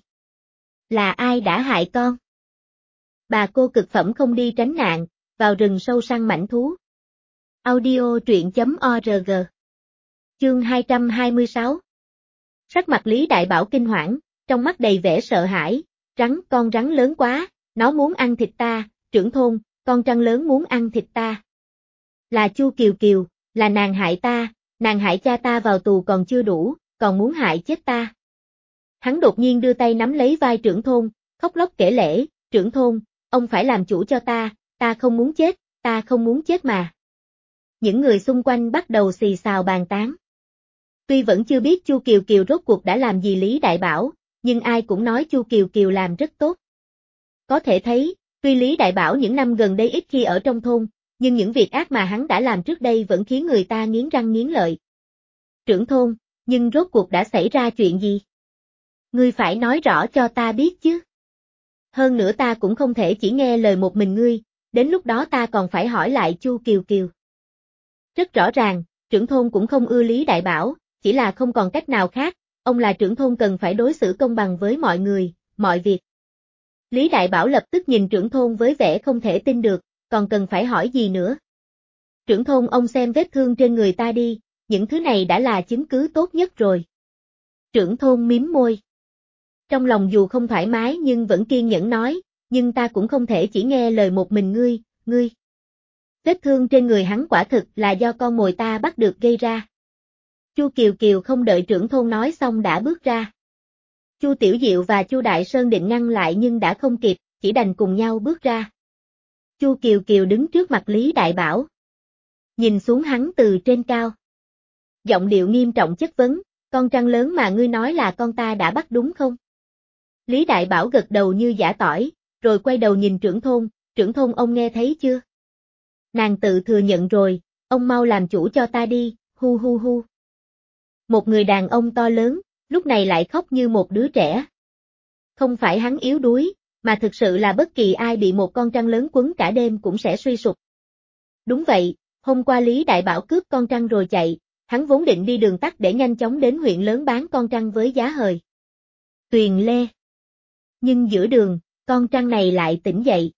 Là ai đã hại con? Bà cô cực phẩm không đi tránh nạn, vào rừng sâu săn mãnh thú. Audio truyện chấm org. Chương hai trăm hai mươi sáu. Sắc mặt Lý Đại Bảo kinh hoảng, trong mắt đầy vẻ sợ hãi, rắn, con rắn lớn quá, nó muốn ăn thịt ta, trưởng thôn, con trăng lớn muốn ăn thịt ta. Là Chu Kiều Kiều, là nàng hại ta, nàng hại cha ta vào tù còn chưa đủ, còn muốn hại chết ta. Hắn đột nhiên đưa tay nắm lấy vai trưởng thôn, khóc lóc kể lể, trưởng thôn, ông phải làm chủ cho ta, ta không muốn chết, ta không muốn chết mà. Những người xung quanh bắt đầu xì xào bàn tán. Tuy vẫn chưa biết Chu Kiều Kiều rốt cuộc đã làm gì Lý Đại Bảo, nhưng ai cũng nói Chu Kiều Kiều làm rất tốt. Có thể thấy, tuy Lý Đại Bảo những năm gần đây ít khi ở trong thôn, nhưng những việc ác mà hắn đã làm trước đây vẫn khiến người ta nghiến răng nghiến lợi. Trưởng thôn, nhưng rốt cuộc đã xảy ra chuyện gì? Ngươi phải nói rõ cho ta biết chứ. Hơn nữa ta cũng không thể chỉ nghe lời một mình ngươi, đến lúc đó ta còn phải hỏi lại Chu Kiều Kiều. Rất rõ ràng, trưởng thôn cũng không ưa Lý Đại Bảo, chỉ là không còn cách nào khác, ông là trưởng thôn cần phải đối xử công bằng với mọi người, mọi việc. Lý Đại Bảo lập tức nhìn trưởng thôn với vẻ không thể tin được, còn cần phải hỏi gì nữa. Trưởng thôn ông xem vết thương trên người ta đi, những thứ này đã là chứng cứ tốt nhất rồi. Trưởng thôn mím môi. Trong lòng dù không thoải mái nhưng vẫn kiên nhẫn nói, nhưng ta cũng không thể chỉ nghe lời một mình ngươi, ngươi. Vết thương trên người hắn quả thực là do con mồi ta bắt được gây ra. Chu Kiều Kiều không đợi trưởng thôn nói xong đã bước ra. Chu Tiểu Diệu và Chu Đại Sơn định ngăn lại nhưng đã không kịp, chỉ đành cùng nhau bước ra. Chu Kiều Kiều đứng trước mặt Lý Đại Bảo. Nhìn xuống hắn từ trên cao. Giọng điệu nghiêm trọng chất vấn, con trăng lớn mà ngươi nói là con ta đã bắt đúng không? Lý Đại Bảo gật đầu như giả tỏi, rồi quay đầu nhìn trưởng thôn, trưởng thôn ông nghe thấy chưa? Nàng tự thừa nhận rồi, ông mau làm chủ cho ta đi, hu hu hu. Một người đàn ông to lớn, lúc này lại khóc như một đứa trẻ. Không phải hắn yếu đuối, mà thực sự là bất kỳ ai bị một con trăng lớn quấn cả đêm cũng sẽ suy sụp. Đúng vậy, hôm qua Lý Đại Bảo cướp con trăng rồi chạy, hắn vốn định đi đường tắt để nhanh chóng đến huyện lớn bán con trăng với giá hời. Tuyền Lê. Nhưng giữa đường, con trăng này lại tỉnh dậy.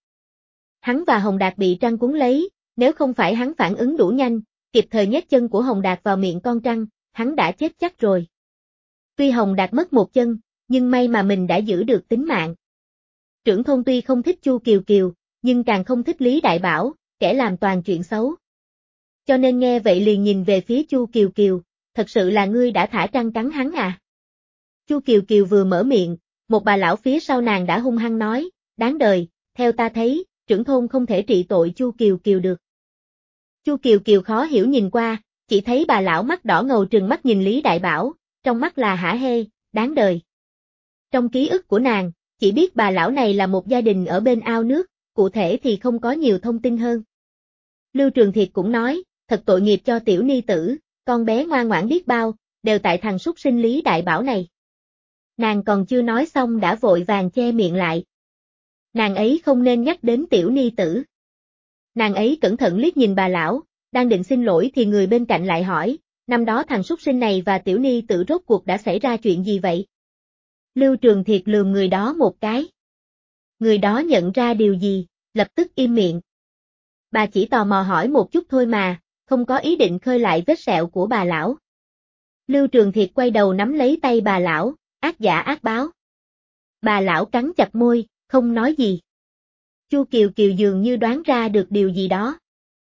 Hắn và Hồng Đạt bị trăng cuốn lấy, nếu không phải hắn phản ứng đủ nhanh, kịp thời nhét chân của Hồng Đạt vào miệng con trăng, hắn đã chết chắc rồi. Tuy Hồng Đạt mất một chân, nhưng may mà mình đã giữ được tính mạng. Trưởng thôn tuy không thích Chu Kiều Kiều, nhưng càng không thích Lý Đại Bảo, kẻ làm toàn chuyện xấu. Cho nên nghe vậy liền nhìn về phía Chu Kiều Kiều, thật sự là ngươi đã thả trăng cắn hắn à? Chu Kiều Kiều vừa mở miệng, một bà lão phía sau nàng đã hung hăng nói, đáng đời, theo ta thấy, trưởng thôn không thể trị tội Chu Kiều Kiều được. Chu Kiều Kiều khó hiểu nhìn qua, chỉ thấy bà lão mắt đỏ ngầu trừng mắt nhìn Lý Đại Bảo, trong mắt là hả hê, đáng đời. Trong ký ức của nàng, chỉ biết bà lão này là một gia đình ở bên ao nước, cụ thể thì không có nhiều thông tin hơn. Lưu Trường Thiệt cũng nói, thật tội nghiệp cho tiểu ni tử, con bé ngoan ngoãn biết bao, đều tại thằng súc sinh Lý Đại Bảo này. Nàng còn chưa nói xong đã vội vàng che miệng lại. Nàng ấy không nên nhắc đến tiểu ni tử. Nàng ấy cẩn thận liếc nhìn bà lão, đang định xin lỗi thì người bên cạnh lại hỏi, năm đó thằng súc sinh này và tiểu ni tử rốt cuộc đã xảy ra chuyện gì vậy? Lưu Trường Thiệt lườm người đó một cái. Người đó nhận ra điều gì, lập tức im miệng. Bà chỉ tò mò hỏi một chút thôi mà, không có ý định khơi lại vết sẹo của bà lão. Lưu Trường Thiệt quay đầu nắm lấy tay bà lão, ác giả ác báo. Bà lão cắn chặt môi, không nói gì. Chu Kiều Kiều dường như đoán ra được điều gì đó.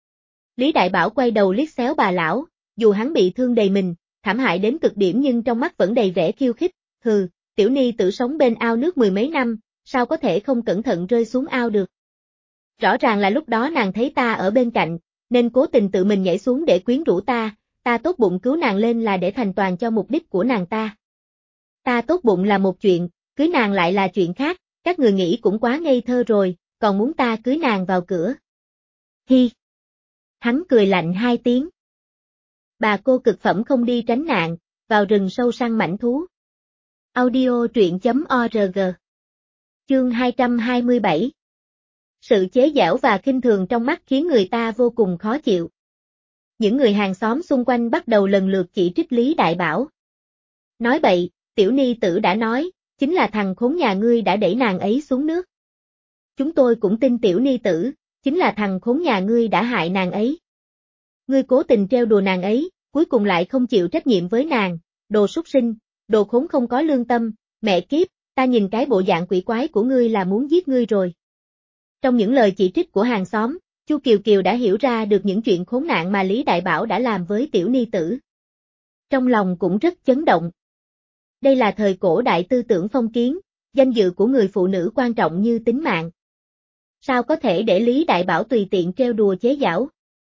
Lý Đại Bảo quay đầu liếc xéo bà lão, dù hắn bị thương đầy mình, thảm hại đến cực điểm nhưng trong mắt vẫn đầy vẻ khiêu khích, hừ, tiểu ni tử sống bên ao nước mười mấy năm, sao có thể không cẩn thận rơi xuống ao được. Rõ ràng là lúc đó nàng thấy ta ở bên cạnh, nên cố tình tự mình nhảy xuống để quyến rũ ta, ta tốt bụng cứu nàng lên là để thành toàn cho mục đích của nàng ta. Ta tốt bụng là một chuyện, cưới nàng lại là chuyện khác, các người nghĩ cũng quá ngây thơ rồi, còn muốn ta cưới nàng vào cửa. Hi! Hắn cười lạnh hai tiếng. Bà cô cực phẩm không đi tránh nạn, vào rừng sâu săn mãnh thú. Audio truyện chấm org. Chương hai trăm hai mươi bảy. Sự chế giễu và khinh thường trong mắt khiến người ta vô cùng khó chịu. Những người hàng xóm xung quanh bắt đầu lần lượt chỉ trích Lý Đại Bảo. Nói bậy, tiểu ni tử đã nói, chính là thằng khốn nhà ngươi đã đẩy nàng ấy xuống nước. Chúng tôi cũng tin tiểu ni tử, chính là thằng khốn nhà ngươi đã hại nàng ấy. Ngươi cố tình trêu đùa nàng ấy, cuối cùng lại không chịu trách nhiệm với nàng, đồ súc sinh, đồ khốn không có lương tâm, mẹ kiếp, ta nhìn cái bộ dạng quỷ quái của ngươi là muốn giết ngươi rồi. Trong những lời chỉ trích của hàng xóm, Chu Kiều Kiều đã hiểu ra được những chuyện khốn nạn mà Lý Đại Bảo đã làm với tiểu ni tử. Trong lòng cũng rất chấn động. Đây là thời cổ đại tư tưởng phong kiến, danh dự của người phụ nữ quan trọng như tính mạng. Sao có thể để Lý Đại Bảo tùy tiện trêu đùa chế giễu?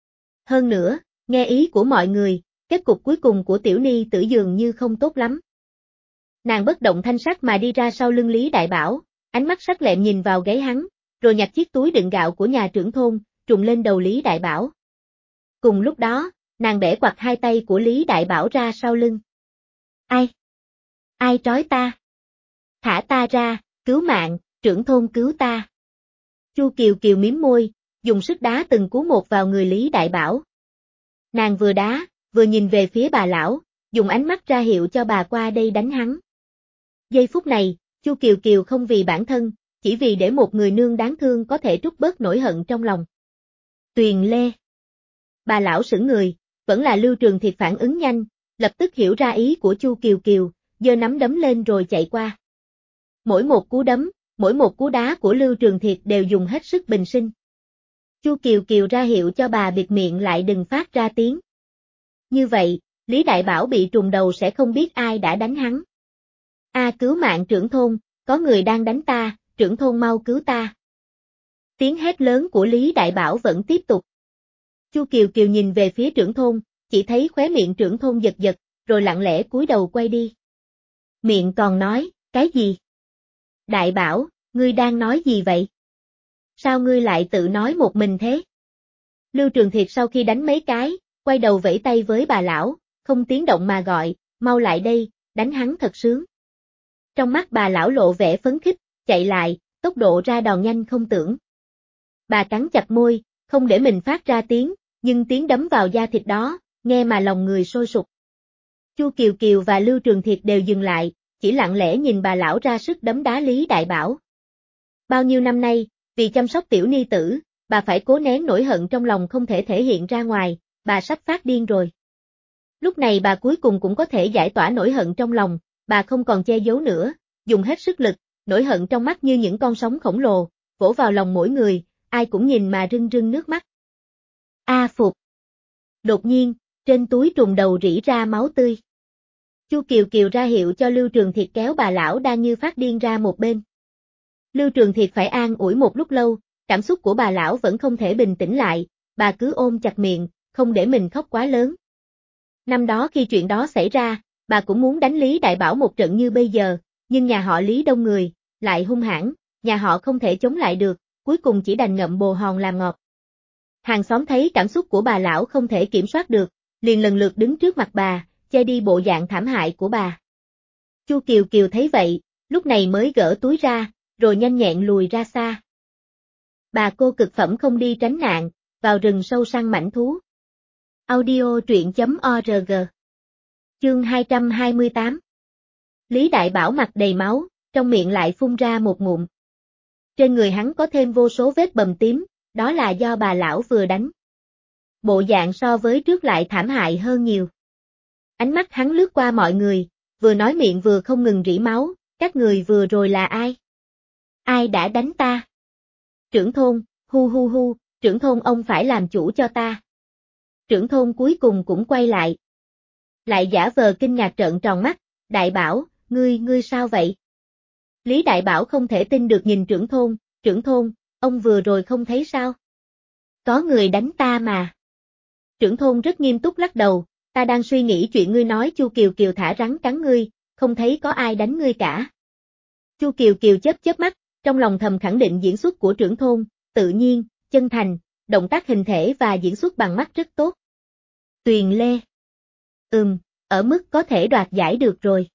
Hơn nữa, nghe ý của mọi người, kết cục cuối cùng của tiểu ni tử dường như không tốt lắm. Nàng bất động thanh sắc mà đi ra sau lưng Lý Đại Bảo, ánh mắt sắc lẹm nhìn vào gáy hắn, rồi nhặt chiếc túi đựng gạo của nhà trưởng thôn, trùm lên đầu Lý Đại Bảo. Cùng lúc đó, nàng bẻ quặt hai tay của Lý Đại Bảo ra sau lưng. Ai? Ai trói ta? Thả ta ra, cứu mạng, trưởng thôn cứu ta. Chu Kiều Kiều mím môi, dùng sức đá từng cú một vào người Lý Đại Bảo. Nàng vừa đá, vừa nhìn về phía bà lão, dùng ánh mắt ra hiệu cho bà qua đây đánh hắn. Giây phút này, Chu Kiều Kiều không vì bản thân, chỉ vì để một người nương đáng thương có thể trút bớt nỗi hận trong lòng. Tuyền Lê. Bà lão sững người, vẫn là Lưu Trường Thiệt phản ứng nhanh, lập tức hiểu ra ý của Chu Kiều Kiều, giơ nắm đấm lên rồi chạy qua. Mỗi một cú đấm, mỗi một cú đá của Lưu Trường Thiệt đều dùng hết sức bình sinh. Chu Kiều Kiều ra hiệu cho bà bịt miệng lại đừng phát ra tiếng. Như vậy, Lý Đại Bảo bị trùng đầu sẽ không biết ai đã đánh hắn. A cứu mạng trưởng thôn, có người đang đánh ta, trưởng thôn mau cứu ta. Tiếng hét lớn của Lý Đại Bảo vẫn tiếp tục. Chu Kiều Kiều nhìn về phía trưởng thôn, chỉ thấy khóe miệng trưởng thôn giật giật, rồi lặng lẽ cúi đầu quay đi. Miệng còn nói, cái gì? Đại Bảo, ngươi đang nói gì vậy? Sao ngươi lại tự nói một mình thế? Lưu Trường Thiệt sau khi đánh mấy cái, quay đầu vẫy tay với bà lão, không tiếng động mà gọi, mau lại đây, đánh hắn thật sướng. Trong mắt bà lão lộ vẻ phấn khích, chạy lại, tốc độ ra đòn nhanh không tưởng. Bà cắn chặt môi, không để mình phát ra tiếng, nhưng tiếng đấm vào da thịt đó, nghe mà lòng người sôi sục. Chu Kiều Kiều và Lưu Trường Thiệt đều dừng lại, chỉ lặng lẽ nhìn bà lão ra sức đấm đá Lý Đại Bảo. Bao nhiêu năm nay, vì chăm sóc tiểu ni tử, bà phải cố nén nỗi hận trong lòng không thể thể hiện ra ngoài, bà sắp phát điên rồi. Lúc này bà cuối cùng cũng có thể giải tỏa nỗi hận trong lòng, bà không còn che giấu nữa, dùng hết sức lực, nỗi hận trong mắt như những con sóng khổng lồ, vỗ vào lòng mỗi người, ai cũng nhìn mà rưng rưng nước mắt. A phục. Đột nhiên, trên túi trùng đầu rỉ ra máu tươi. Chu Kiều Kiều ra hiệu cho Lưu Trường Thiệt kéo bà lão đang như phát điên ra một bên. Lưu Trường Thiệt phải an ủi một lúc lâu, cảm xúc của bà lão vẫn không thể bình tĩnh lại, bà cứ ôm chặt miệng, không để mình khóc quá lớn. Năm đó khi chuyện đó xảy ra, bà cũng muốn đánh Lý Đại Bảo một trận như bây giờ, nhưng nhà họ Lý đông người, lại hung hãn, nhà họ không thể chống lại được, cuối cùng chỉ đành ngậm bồ hòn làm ngọt. Hàng xóm thấy cảm xúc của bà lão không thể kiểm soát được, liền lần lượt đứng trước mặt bà, che đi bộ dạng thảm hại của bà. Chu Kiều Kiều thấy vậy, lúc này mới gỡ túi ra, rồi nhanh nhẹn lùi ra xa. Bà cô cực phẩm không đi tránh nạn, vào rừng sâu săn mãnh thú. Audio truyện chấm org. Chương hai trăm hai mươi tám. Lý Đại Bảo mặt đầy máu, trong miệng lại phun ra một ngụm. Trên người hắn có thêm vô số vết bầm tím, đó là do bà lão vừa đánh. Bộ dạng so với trước lại thảm hại hơn nhiều. Ánh mắt hắn lướt qua mọi người, vừa nói miệng vừa không ngừng rỉ máu, các người vừa rồi là ai? Ai đã đánh ta? Trưởng thôn, hu hu hu, trưởng thôn ông phải làm chủ cho ta. Trưởng thôn cuối cùng cũng quay lại. Lại giả vờ kinh ngạc trợn tròn mắt, Đại Bảo, ngươi, ngươi sao vậy? Lý Đại Bảo không thể tin được nhìn trưởng thôn, trưởng thôn, ông vừa rồi không thấy sao? Có người đánh ta mà. Trưởng thôn rất nghiêm túc lắc đầu, ta đang suy nghĩ chuyện ngươi nói Chu Kiều Kiều thả rắn cắn ngươi, không thấy có ai đánh ngươi cả. Chu Kiều Kiều chớp chớp mắt, trong lòng thầm khẳng định diễn xuất của trưởng thôn, tự nhiên, chân thành, động tác hình thể và diễn xuất bằng mắt rất tốt. Tuyền Lê. Ừm, ở mức có thể đoạt giải được rồi.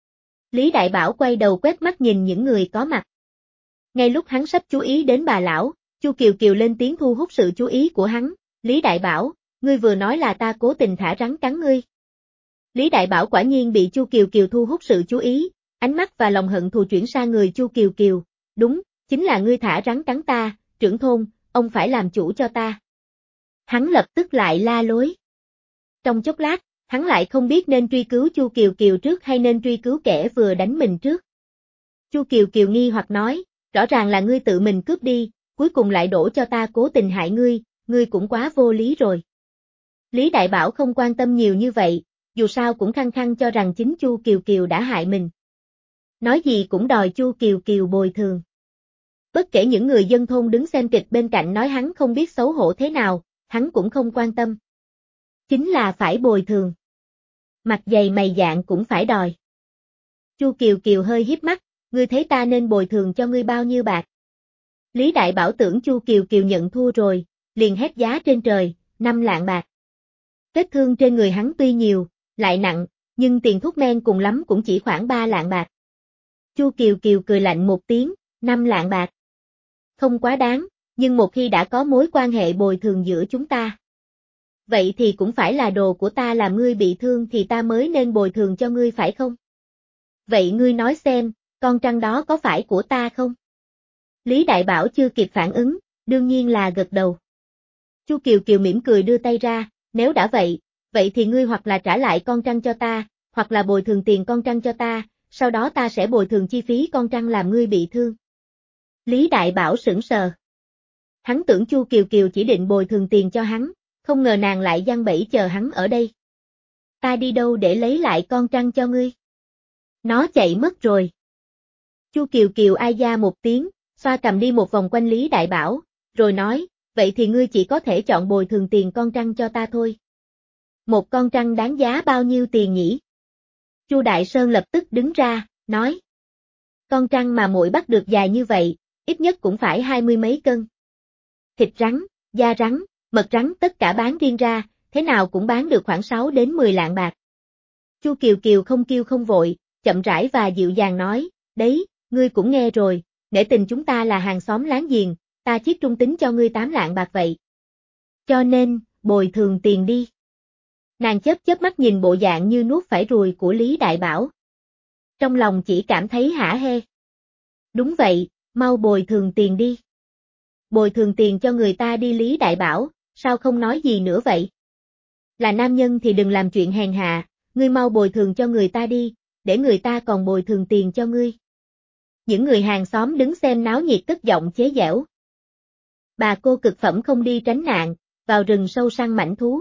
Lý Đại Bảo quay đầu quét mắt nhìn những người có mặt. Ngay lúc hắn sắp chú ý đến bà lão, Chu Kiều Kiều lên tiếng thu hút sự chú ý của hắn, Lý Đại Bảo, ngươi vừa nói là ta cố tình thả rắn cắn ngươi. Lý Đại Bảo quả nhiên bị Chu Kiều Kiều thu hút sự chú ý, ánh mắt và lòng hận thù chuyển sang người Chu Kiều Kiều, đúng, chính là ngươi thả rắn cắn ta, trưởng thôn, ông phải làm chủ cho ta. Hắn lập tức lại la lối. Trong chốc lát, hắn lại không biết nên truy cứu Chu Kiều Kiều trước hay nên truy cứu kẻ vừa đánh mình trước. Chu Kiều Kiều nghi hoặc nói, rõ ràng là ngươi tự mình cướp đi, cuối cùng lại đổ cho ta cố tình hại ngươi, ngươi cũng quá vô lý rồi. Lý Đại Bảo không quan tâm nhiều như vậy, dù sao cũng khăng khăng cho rằng chính Chu Kiều Kiều đã hại mình. Nói gì cũng đòi Chu Kiều Kiều bồi thường. Bất kể những người dân thôn đứng xem kịch bên cạnh nói hắn không biết xấu hổ thế nào, hắn cũng không quan tâm. Chính là phải bồi thường. Mặt dày mày dạn cũng phải đòi. Chu Kiều Kiều hơi híp mắt, ngươi thấy ta nên bồi thường cho ngươi bao nhiêu bạc? Lý Đại Bảo tưởng Chu Kiều Kiều nhận thua rồi, liền hét giá trên trời, năm lạng bạc. Vết thương trên người hắn tuy nhiều, lại nặng, nhưng tiền thuốc men cùng lắm cũng chỉ khoảng ba lạng bạc. Chu Kiều Kiều cười lạnh một tiếng, năm lạng bạc. Không quá đáng, nhưng một khi đã có mối quan hệ bồi thường giữa chúng ta. Vậy thì cũng phải là đồ của ta làm ngươi bị thương thì ta mới nên bồi thường cho ngươi phải không? Vậy ngươi nói xem, con trăng đó có phải của ta không? Lý Đại Bảo chưa kịp phản ứng, đương nhiên là gật đầu. Chu Kiều Kiều mỉm cười đưa tay ra, nếu đã vậy, vậy thì ngươi hoặc là trả lại con trăng cho ta, hoặc là bồi thường tiền con trăng cho ta, sau đó ta sẽ bồi thường chi phí con trăng làm ngươi bị thương. Lý Đại Bảo sững sờ. Hắn tưởng Chu Kiều Kiều chỉ định bồi thường tiền cho hắn, không ngờ nàng lại giăng bẫy chờ hắn ở đây. Ta đi đâu để lấy lại con trăng cho ngươi? Nó chạy mất rồi. Chu Kiều Kiều ai da một tiếng, xoa cầm đi một vòng quanh Lý Đại Bảo, rồi nói, vậy thì ngươi chỉ có thể chọn bồi thường tiền con trăng cho ta thôi. Một con trăng đáng giá bao nhiêu tiền nhỉ? Chu Đại Sơn lập tức đứng ra, nói. Con trăng mà muội bắt được dài như vậy, ít nhất cũng phải hai mươi mấy cân. Thịt rắn, da rắn, mật rắn tất cả bán riêng ra, thế nào cũng bán được khoảng sáu đến mười lạng bạc. Chu Kiều Kiều không kêu không vội, chậm rãi và dịu dàng nói, đấy, ngươi cũng nghe rồi, nể tình chúng ta là hàng xóm láng giềng, ta chiết trung tính cho ngươi tám lạng bạc vậy. Cho nên, bồi thường tiền đi. Nàng chớp chớp mắt nhìn bộ dạng như nuốt phải ruồi của Lý Đại Bảo. Trong lòng chỉ cảm thấy hả hê. Đúng vậy, mau bồi thường tiền đi. Bồi thường tiền cho người ta đi Lý Đại Bảo, sao không nói gì nữa vậy? Là nam nhân thì đừng làm chuyện hèn hạ, ngươi mau bồi thường cho người ta đi, để người ta còn bồi thường tiền cho ngươi. Những người hàng xóm đứng xem náo nhiệt cất giọng chế giễu. Bà cô cực phẩm không đi tránh nạn, vào rừng sâu săn mãnh thú.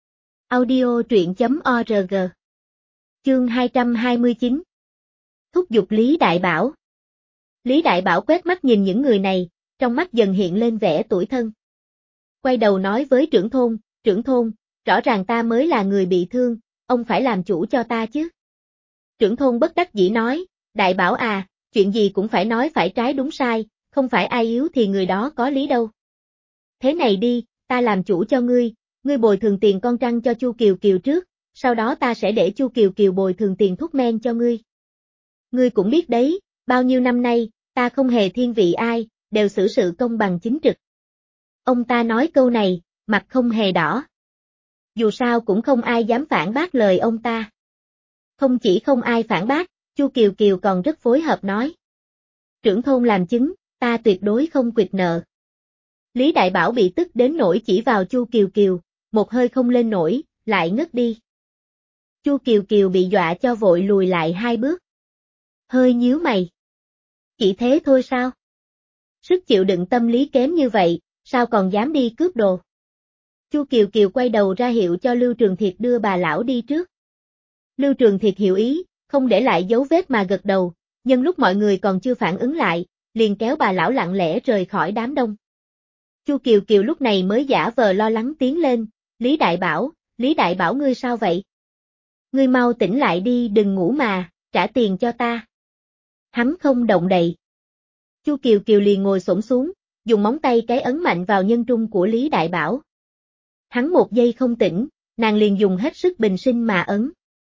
Audio truyện chấm org. Chương hai trăm hai mươi chín. Thúc giục Lý Đại Bảo. Lý Đại Bảo quét mắt nhìn những người này, trong mắt dần hiện lên vẻ tủi thân. Quay đầu nói với trưởng thôn, trưởng thôn, rõ ràng ta mới là người bị thương, ông phải làm chủ cho ta chứ. Trưởng thôn bất đắc dĩ nói, đại bảo à, chuyện gì cũng phải nói phải trái đúng sai, không phải ai yếu thì người đó có lý đâu. Thế này đi, ta làm chủ cho ngươi, ngươi bồi thường tiền con trăng cho Chu Kiều Kiều trước, sau đó ta sẽ để Chu Kiều Kiều bồi thường tiền thuốc men cho ngươi. Ngươi cũng biết đấy, bao nhiêu năm nay, ta không hề thiên vị ai, đều xử sự công bằng chính trực. Ông ta nói câu này, mặt không hề đỏ. Dù sao cũng không ai dám phản bác lời ông ta. Không chỉ không ai phản bác, Chu Kiều Kiều còn rất phối hợp nói. Trưởng thôn làm chứng, ta tuyệt đối không quỵt nợ. Lý Đại Bảo bị tức đến nỗi chỉ vào Chu Kiều Kiều, một hơi không lên nổi, lại ngất đi. Chu Kiều Kiều bị dọa cho vội lùi lại hai bước. Hơi nhíu mày. Chỉ thế thôi sao? Sức chịu đựng tâm lý kém như vậy, sao còn dám đi cướp đồ? Chu Kiều Kiều quay đầu ra hiệu cho Lưu Trường Thiệt đưa bà lão đi trước. Lưu Trường Thiệt hiểu ý, không để lại dấu vết mà gật đầu, nhưng lúc mọi người còn chưa phản ứng lại, liền kéo bà lão lặng lẽ rời khỏi đám đông. Chu Kiều Kiều lúc này mới giả vờ lo lắng tiến lên, Lý Đại Bảo, Lý Đại Bảo ngươi sao vậy? Ngươi mau tỉnh lại đi đừng ngủ mà, trả tiền cho ta. Hắn không động đậy. Chu Kiều Kiều liền ngồi xổm xuống, dùng móng tay cái ấn mạnh vào nhân trung của Lý Đại Bảo. Hắn một giây không tỉnh, nàng liền dùng hết sức bình sinh mà ấn.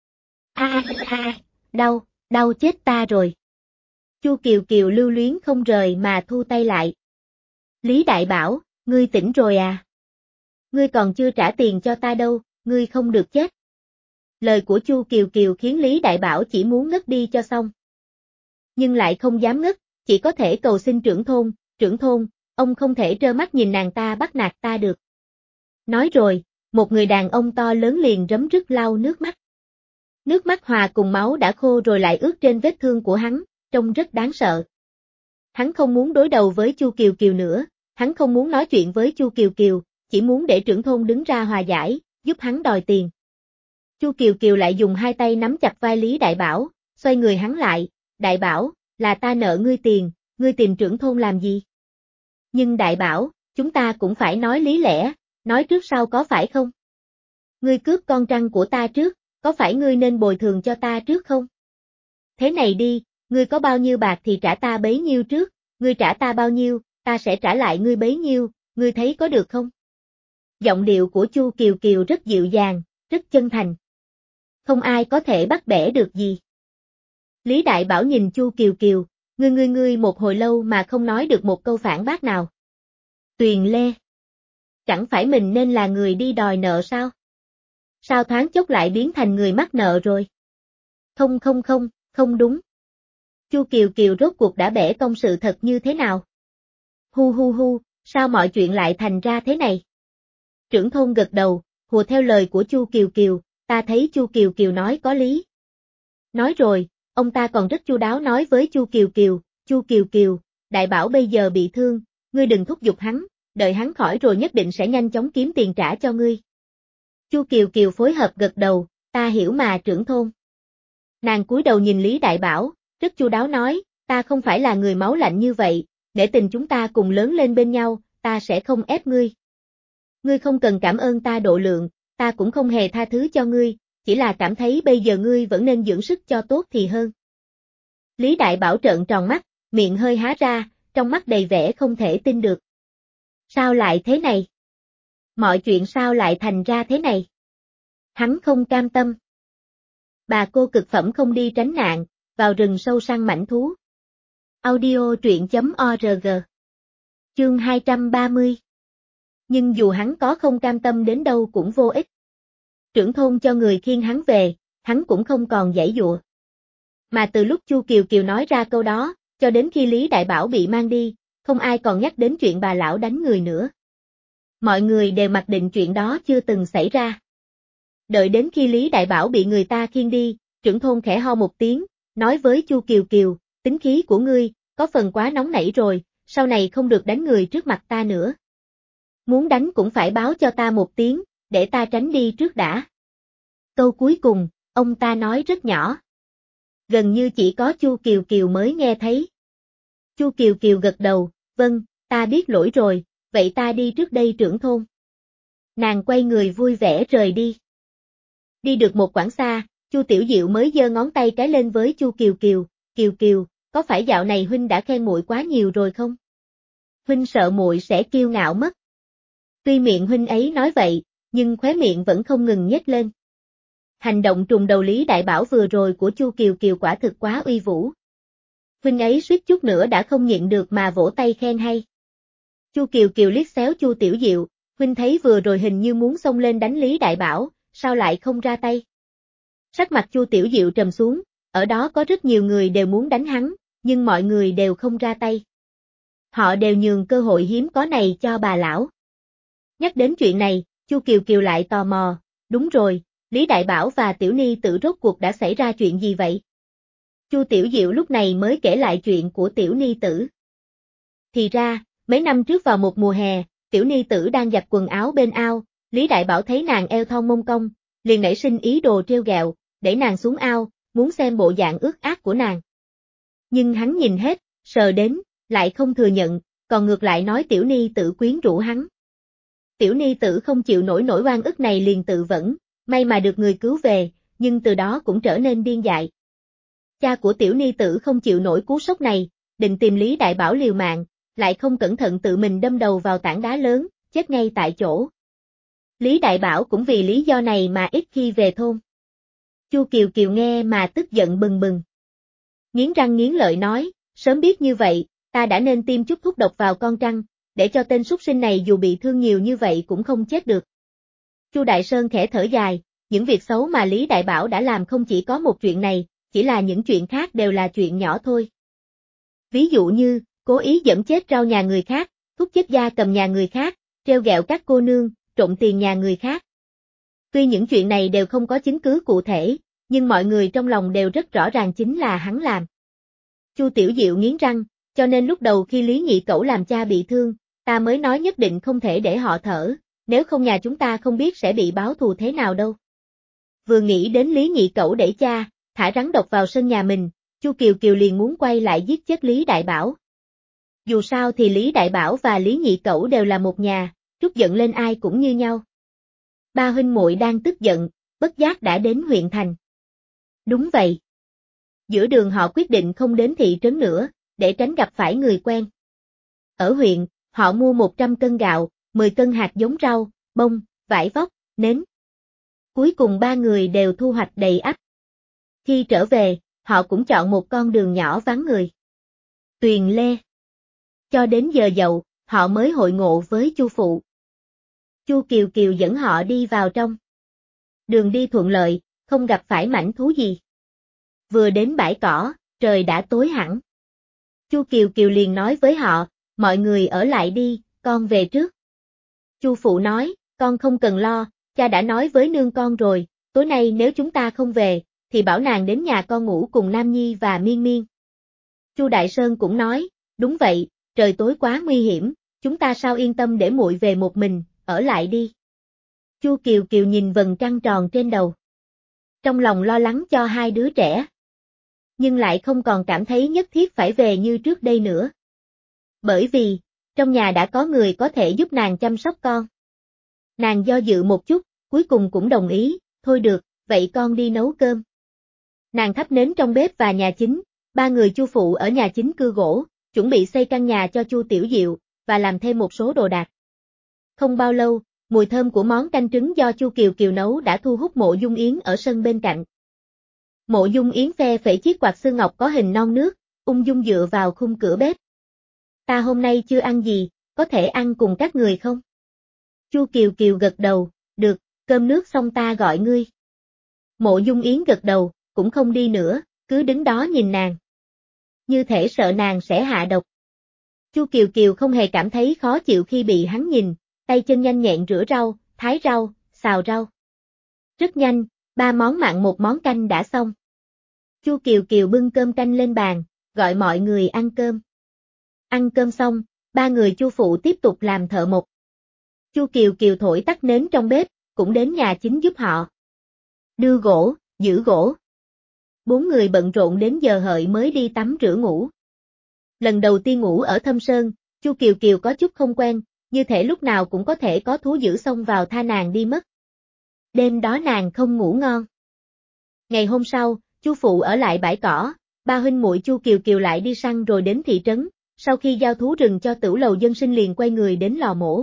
A a, đau, đau chết ta rồi. Chu Kiều Kiều lưu luyến không rời mà thu tay lại. Lý Đại Bảo, ngươi tỉnh rồi à? Ngươi còn chưa trả tiền cho ta đâu, ngươi không được chết. Lời của Chu Kiều Kiều khiến Lý Đại Bảo chỉ muốn ngất đi cho xong. Nhưng lại không dám ngất, chỉ có thể cầu xin trưởng thôn, trưởng thôn, ông không thể trơ mắt nhìn nàng ta bắt nạt ta được. Nói rồi, một người đàn ông to lớn liền rấm rứt lau nước mắt. Nước mắt hòa cùng máu đã khô rồi lại ướt trên vết thương của hắn, trông rất đáng sợ. Hắn không muốn đối đầu với Chu Kiều Kiều nữa, hắn không muốn nói chuyện với Chu Kiều Kiều, chỉ muốn để trưởng thôn đứng ra hòa giải, giúp hắn đòi tiền. Chu Kiều Kiều lại dùng hai tay nắm chặt vai Lý Đại Bảo, xoay người hắn lại, Đại Bảo, là ta nợ ngươi tiền, ngươi tìm trưởng thôn làm gì? Nhưng Đại Bảo, chúng ta cũng phải nói lý lẽ, nói trước sau có phải không? Ngươi cướp con trăng của ta trước, có phải ngươi nên bồi thường cho ta trước không? Thế này đi, ngươi có bao nhiêu bạc thì trả ta bấy nhiêu trước, ngươi trả ta bao nhiêu, ta sẽ trả lại ngươi bấy nhiêu, ngươi thấy có được không? Giọng điệu của Chu Kiều Kiều rất dịu dàng, rất chân thành. Không ai có thể bắt bẻ được gì. Lý Đại Bảo nhìn Chu Kiều Kiều, ngươi ngươi ngươi một hồi lâu mà không nói được một câu phản bác nào. Tuyền Lê. Chẳng phải mình nên là người đi đòi nợ sao? Sao thoáng chốc lại biến thành người mắc nợ rồi? Không không không, không đúng. Chu Kiều Kiều rốt cuộc đã bẻ cong sự thật như thế nào? Hu hu hu, sao mọi chuyện lại thành ra thế này? Trưởng thôn gật đầu, hùa theo lời của Chu Kiều Kiều, ta thấy Chu Kiều Kiều nói có lý. Nói rồi, ông ta còn rất chu đáo nói với Chu Kiều Kiều, Chu Kiều Kiều, Đại Bảo bây giờ bị thương, ngươi đừng thúc giục hắn, đợi hắn khỏi rồi nhất định sẽ nhanh chóng kiếm tiền trả cho ngươi. Chu Kiều Kiều phối hợp gật đầu, ta hiểu mà trưởng thôn. Nàng cúi đầu nhìn Lý Đại Bảo, rất chu đáo nói, ta không phải là người máu lạnh như vậy, để tình chúng ta cùng lớn lên bên nhau, ta sẽ không ép ngươi. Ngươi không cần cảm ơn ta độ lượng, ta cũng không hề tha thứ cho ngươi, chỉ là cảm thấy bây giờ ngươi vẫn nên dưỡng sức cho tốt thì hơn. Lý Đại Bảo trợn tròn mắt, miệng hơi há ra, trong mắt đầy vẻ không thể tin được. Sao lại thế này? Mọi chuyện sao lại thành ra thế này? Hắn không cam tâm. Bà cô cực phẩm không đi tránh nạn, vào rừng sâu săn mãnh thú. Audio truyện chấm org. Chương hai trăm ba mươi. Nhưng dù hắn có không cam tâm đến đâu cũng vô ích. Trưởng thôn cho người khiêng hắn về, hắn cũng không còn giãy giụa. Mà từ lúc Chu Kiều Kiều nói ra câu đó, cho đến khi Lý Đại Bảo bị mang đi, không ai còn nhắc đến chuyện bà lão đánh người nữa. Mọi người đều mặc định chuyện đó chưa từng xảy ra. Đợi đến khi Lý Đại Bảo bị người ta khiêng đi, trưởng thôn khẽ ho một tiếng, nói với Chu Kiều Kiều, tính khí của ngươi, có phần quá nóng nảy rồi, sau này không được đánh người trước mặt ta nữa. Muốn đánh cũng phải báo cho ta một tiếng, để ta tránh đi trước đã. Câu cuối cùng, ông ta nói rất nhỏ. Gần như chỉ có Chu Kiều Kiều mới nghe thấy. Chu Kiều Kiều gật đầu, vâng, ta biết lỗi rồi, vậy ta đi trước đây trưởng thôn. Nàng quay người vui vẻ rời đi. Đi được một quãng xa, Chu Tiểu Diệu mới giơ ngón tay cái lên với Chu Kiều Kiều, "Kiều Kiều, có phải dạo này huynh đã khen muội quá nhiều rồi không? Huynh sợ muội sẽ kiêu ngạo mất." Tuy miệng huynh ấy nói vậy, nhưng khóe miệng vẫn không ngừng nhếch lên. Hành động trùng đầu Lý Đại Bảo vừa rồi của Chu Kiều Kiều quả thực quá uy vũ. Huynh ấy suýt chút nữa đã không nhịn được mà vỗ tay khen hay. Chu Kiều Kiều liếc xéo Chu Tiểu Diệu, huynh thấy vừa rồi hình như muốn xông lên đánh Lý Đại Bảo, sao lại không ra tay? Sắc mặt Chu Tiểu Diệu trầm xuống, ở đó có rất nhiều người đều muốn đánh hắn, nhưng mọi người đều không ra tay. Họ đều nhường cơ hội hiếm có này cho bà lão. Nhắc đến chuyện này, Chu Kiều Kiều lại tò mò, đúng rồi, Lý Đại Bảo và Tiểu Ni Tử rốt cuộc đã xảy ra chuyện gì vậy? Chu Tiểu Diệu lúc này mới kể lại chuyện của Tiểu Ni Tử. Thì ra, mấy năm trước vào một mùa hè, Tiểu Ni Tử đang giặt quần áo bên ao, Lý Đại Bảo thấy nàng eo thon mông cong, liền nảy sinh ý đồ trêu ghẹo, đẩy nàng xuống ao, muốn xem bộ dạng ướt át của nàng. Nhưng hắn nhìn hết, sờ đến, lại không thừa nhận, còn ngược lại nói Tiểu Ni Tử quyến rũ hắn. Tiểu Ni Tử không chịu nổi nỗi oan ức này liền tự vẫn, may mà được người cứu về, nhưng từ đó cũng trở nên điên dại. Cha của Tiểu Ni Tử không chịu nổi cú sốc này, định tìm Lý Đại Bảo liều mạng, lại không cẩn thận tự mình đâm đầu vào tảng đá lớn, chết ngay tại chỗ. Lý Đại Bảo cũng vì lý do này mà ít khi về thôn. Chu Kiều Kiều nghe mà tức giận bừng bừng. Nghiến răng nghiến lợi nói, sớm biết như vậy, ta đã nên tiêm chút thuốc độc vào con trăng, để cho tên súc sinh này dù bị thương nhiều như vậy cũng không chết được. Chu Đại Sơn khẽ thở dài, những việc xấu mà Lý Đại Bảo đã làm không chỉ có một chuyện này, chỉ là những chuyện khác đều là chuyện nhỏ thôi. Ví dụ như, cố ý giẫm chết rau nhà người khác, thúc chết gia cầm nhà người khác, treo gẹo các cô nương, trộm tiền nhà người khác. Tuy những chuyện này đều không có chứng cứ cụ thể, nhưng mọi người trong lòng đều rất rõ ràng chính là hắn làm. Chu Tiểu Diệu nghiến răng, cho nên lúc đầu khi Lý Nhị Cẩu làm cha bị thương, ta mới nói nhất định không thể để họ thở, nếu không nhà chúng ta không biết sẽ bị báo thù thế nào đâu. Vừa nghĩ đến Lý Nhị Cẩu đẩy cha, thả rắn độc vào sân nhà mình, Chu Kiều Kiều liền muốn quay lại giết chết Lý Đại Bảo. Dù sao thì Lý Đại Bảo và Lý Nhị Cẩu đều là một nhà, trút giận lên ai cũng như nhau. Ba huynh muội đang tức giận, bất giác đã đến huyện thành. Đúng vậy. Giữa đường họ quyết định không đến thị trấn nữa, để tránh gặp phải người quen. Ở huyện, họ mua một trăm cân gạo, mười cân hạt giống rau, bông, vải vóc, nến. Cuối cùng ba người đều thu hoạch đầy ắp. Khi trở về, họ cũng chọn một con đường nhỏ vắng người. Tuyền Lê. Cho đến giờ dậu, họ mới hội ngộ với Chu phụ. Chu Kiều Kiều dẫn họ đi vào trong. Đường đi thuận lợi, không gặp phải mảnh thú gì. Vừa đến bãi cỏ, trời đã tối hẳn. Chu Kiều Kiều liền nói với họ, mọi người ở lại đi, con về trước. Chu phụ nói, con không cần lo, cha đã nói với nương con rồi, tối nay nếu chúng ta không về, thì bảo nàng đến nhà con ngủ cùng Nam Nhi và Miên Miên. Chu Đại Sơn cũng nói, đúng vậy, trời tối quá nguy hiểm, chúng ta sao yên tâm để muội về một mình, ở lại đi. Chu Kiều Kiều nhìn vầng trăng tròn trên đầu. Trong lòng lo lắng cho hai đứa trẻ. Nhưng lại không còn cảm thấy nhất thiết phải về như trước đây nữa. Bởi vì, trong nhà đã có người có thể giúp nàng chăm sóc con. Nàng do dự một chút, cuối cùng cũng đồng ý, thôi được, vậy con đi nấu cơm. Nàng thắp nến trong bếp và nhà chính, ba người Chu phụ ở nhà chính cưa gỗ, chuẩn bị xây căn nhà cho Chu Tiểu Diệu, và làm thêm một số đồ đạc. Không bao lâu, mùi thơm của món canh trứng do Chu Kiều Kiều nấu đã thu hút Mộ Dung Yến ở sân bên cạnh. Mộ Dung Yến phe phẩy chiếc quạt xưa ngọc có hình non nước, ung dung dựa vào khung cửa bếp. Ta hôm nay chưa ăn gì, có thể ăn cùng các người không? Chu Kiều Kiều gật đầu, được, cơm nước xong ta gọi ngươi. Mộ Dung Yến gật đầu, cũng không đi nữa, cứ đứng đó nhìn nàng. Như thể sợ nàng sẽ hạ độc. Chu Kiều Kiều không hề cảm thấy khó chịu khi bị hắn nhìn, tay chân nhanh nhẹn rửa rau, thái rau, xào rau. Rất nhanh, ba món mặn một món canh đã xong. Chu Kiều Kiều bưng cơm canh lên bàn, gọi mọi người ăn cơm. Ăn cơm xong, ba người Chu phụ tiếp tục làm thợ mộc. Chu Kiều Kiều thổi tắt nến trong bếp, cũng đến nhà chính giúp họ. Đưa gỗ, giữ gỗ. Bốn người bận rộn đến giờ hợi mới đi tắm rửa ngủ. Lần đầu tiên ngủ ở Thâm Sơn, Chu Kiều Kiều có chút không quen, như thể lúc nào cũng có thể có thú dữ xông vào tha nàng đi mất. Đêm đó nàng không ngủ ngon. Ngày hôm sau, Chu phụ ở lại bãi cỏ, ba huynh muội Chu Kiều Kiều lại đi săn rồi đến thị trấn, sau khi giao thú rừng cho tửu lầu dân sinh liền quay người đến lò mổ.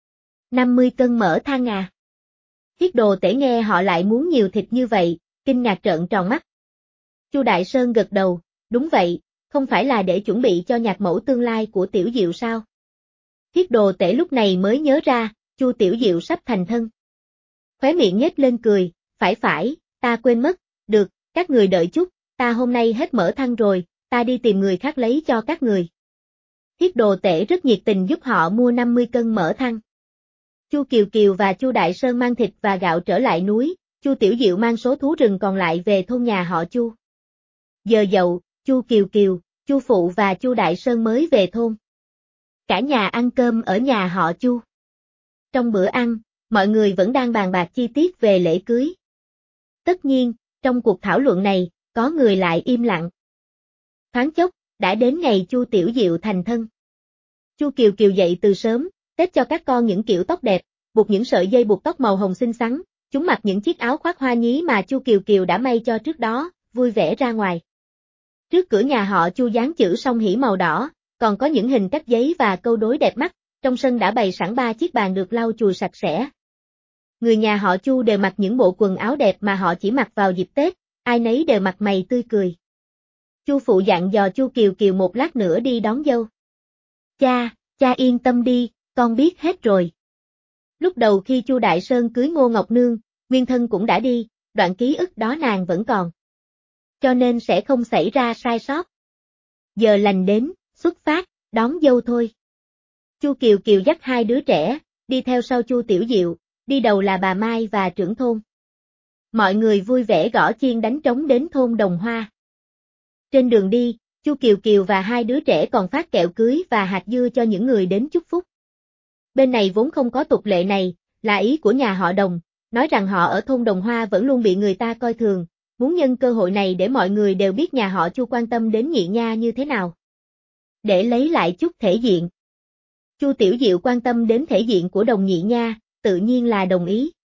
năm mươi cân mỡ than à? Thiết Đồ Tể nghe họ lại muốn nhiều thịt như vậy, kinh ngạc trợn tròn mắt. Chu Đại Sơn gật đầu, đúng vậy, không phải là để chuẩn bị cho nhạc mẫu tương lai của Tiểu Diệu sao? Thiết Đồ Tể lúc này mới nhớ ra, Chu Tiểu Diệu sắp thành thân. Khóe miệng nhếch lên cười, phải phải, ta quên mất, được, các người đợi chút, ta hôm nay hết mỡ than rồi, ta đi tìm người khác lấy cho các người. Thiết Đồ Tể rất nhiệt tình giúp họ mua năm mươi cân mỡ than. Chu Kiều Kiều và Chu Đại Sơn mang thịt và gạo trở lại núi, Chu Tiểu Diệu mang số thú rừng còn lại về thôn nhà họ Chu. Giờ dậu, Chu Kiều Kiều, Chu phụ và Chu Đại Sơn mới về thôn. Cả nhà ăn cơm ở nhà họ Chu. Trong bữa ăn, mọi người vẫn đang bàn bạc chi tiết về lễ cưới. Tất nhiên, trong cuộc thảo luận này, có người lại im lặng. Thoáng chốc, đã đến ngày Chu Tiểu Diệu thành thân. Chu Kiều Kiều dậy từ sớm, tết cho các con những kiểu tóc đẹp, buộc những sợi dây buộc tóc màu hồng xinh xắn, chúng mặc những chiếc áo khoác hoa nhí mà Chu Kiều Kiều đã may cho trước đó, vui vẻ ra ngoài. Trước cửa nhà họ Chu dán chữ song hỷ màu đỏ, còn có những hình cắt giấy và câu đối đẹp mắt, trong sân đã bày sẵn ba chiếc bàn được lau chùi sạch sẽ. Người nhà họ Chu đều mặc những bộ quần áo đẹp mà họ chỉ mặc vào dịp Tết, ai nấy đều mặt mày tươi cười. Chu phụ dặn dò Chu Kiều Kiều một lát nữa đi đón dâu. Cha, cha yên tâm đi, con biết hết rồi. Lúc đầu khi Chu Đại Sơn cưới Ngô Ngọc Nương, nguyên thân cũng đã đi, đoạn ký ức đó nàng vẫn còn. Cho nên sẽ không xảy ra sai sót. Giờ lành đến, xuất phát, đón dâu thôi. Chu Kiều Kiều dắt hai đứa trẻ, đi theo sau Chu Tiểu Diệu, đi đầu là bà Mai và trưởng thôn. Mọi người vui vẻ gõ chiên đánh trống đến thôn Đồng Hoa. Trên đường đi, Chu Kiều Kiều và hai đứa trẻ còn phát kẹo cưới và hạt dưa cho những người đến chúc phúc. Bên này vốn không có tục lệ này, là ý của nhà họ Đồng, nói rằng họ ở thôn Đồng Hoa vẫn luôn bị người ta coi thường, muốn nhân cơ hội này để mọi người đều biết nhà họ Chu quan tâm đến Nhị Nha như thế nào. Để lấy lại chút thể diện. Chu Tiểu Diệu quan tâm đến thể diện của Đồng Nhị Nha, tự nhiên là đồng ý.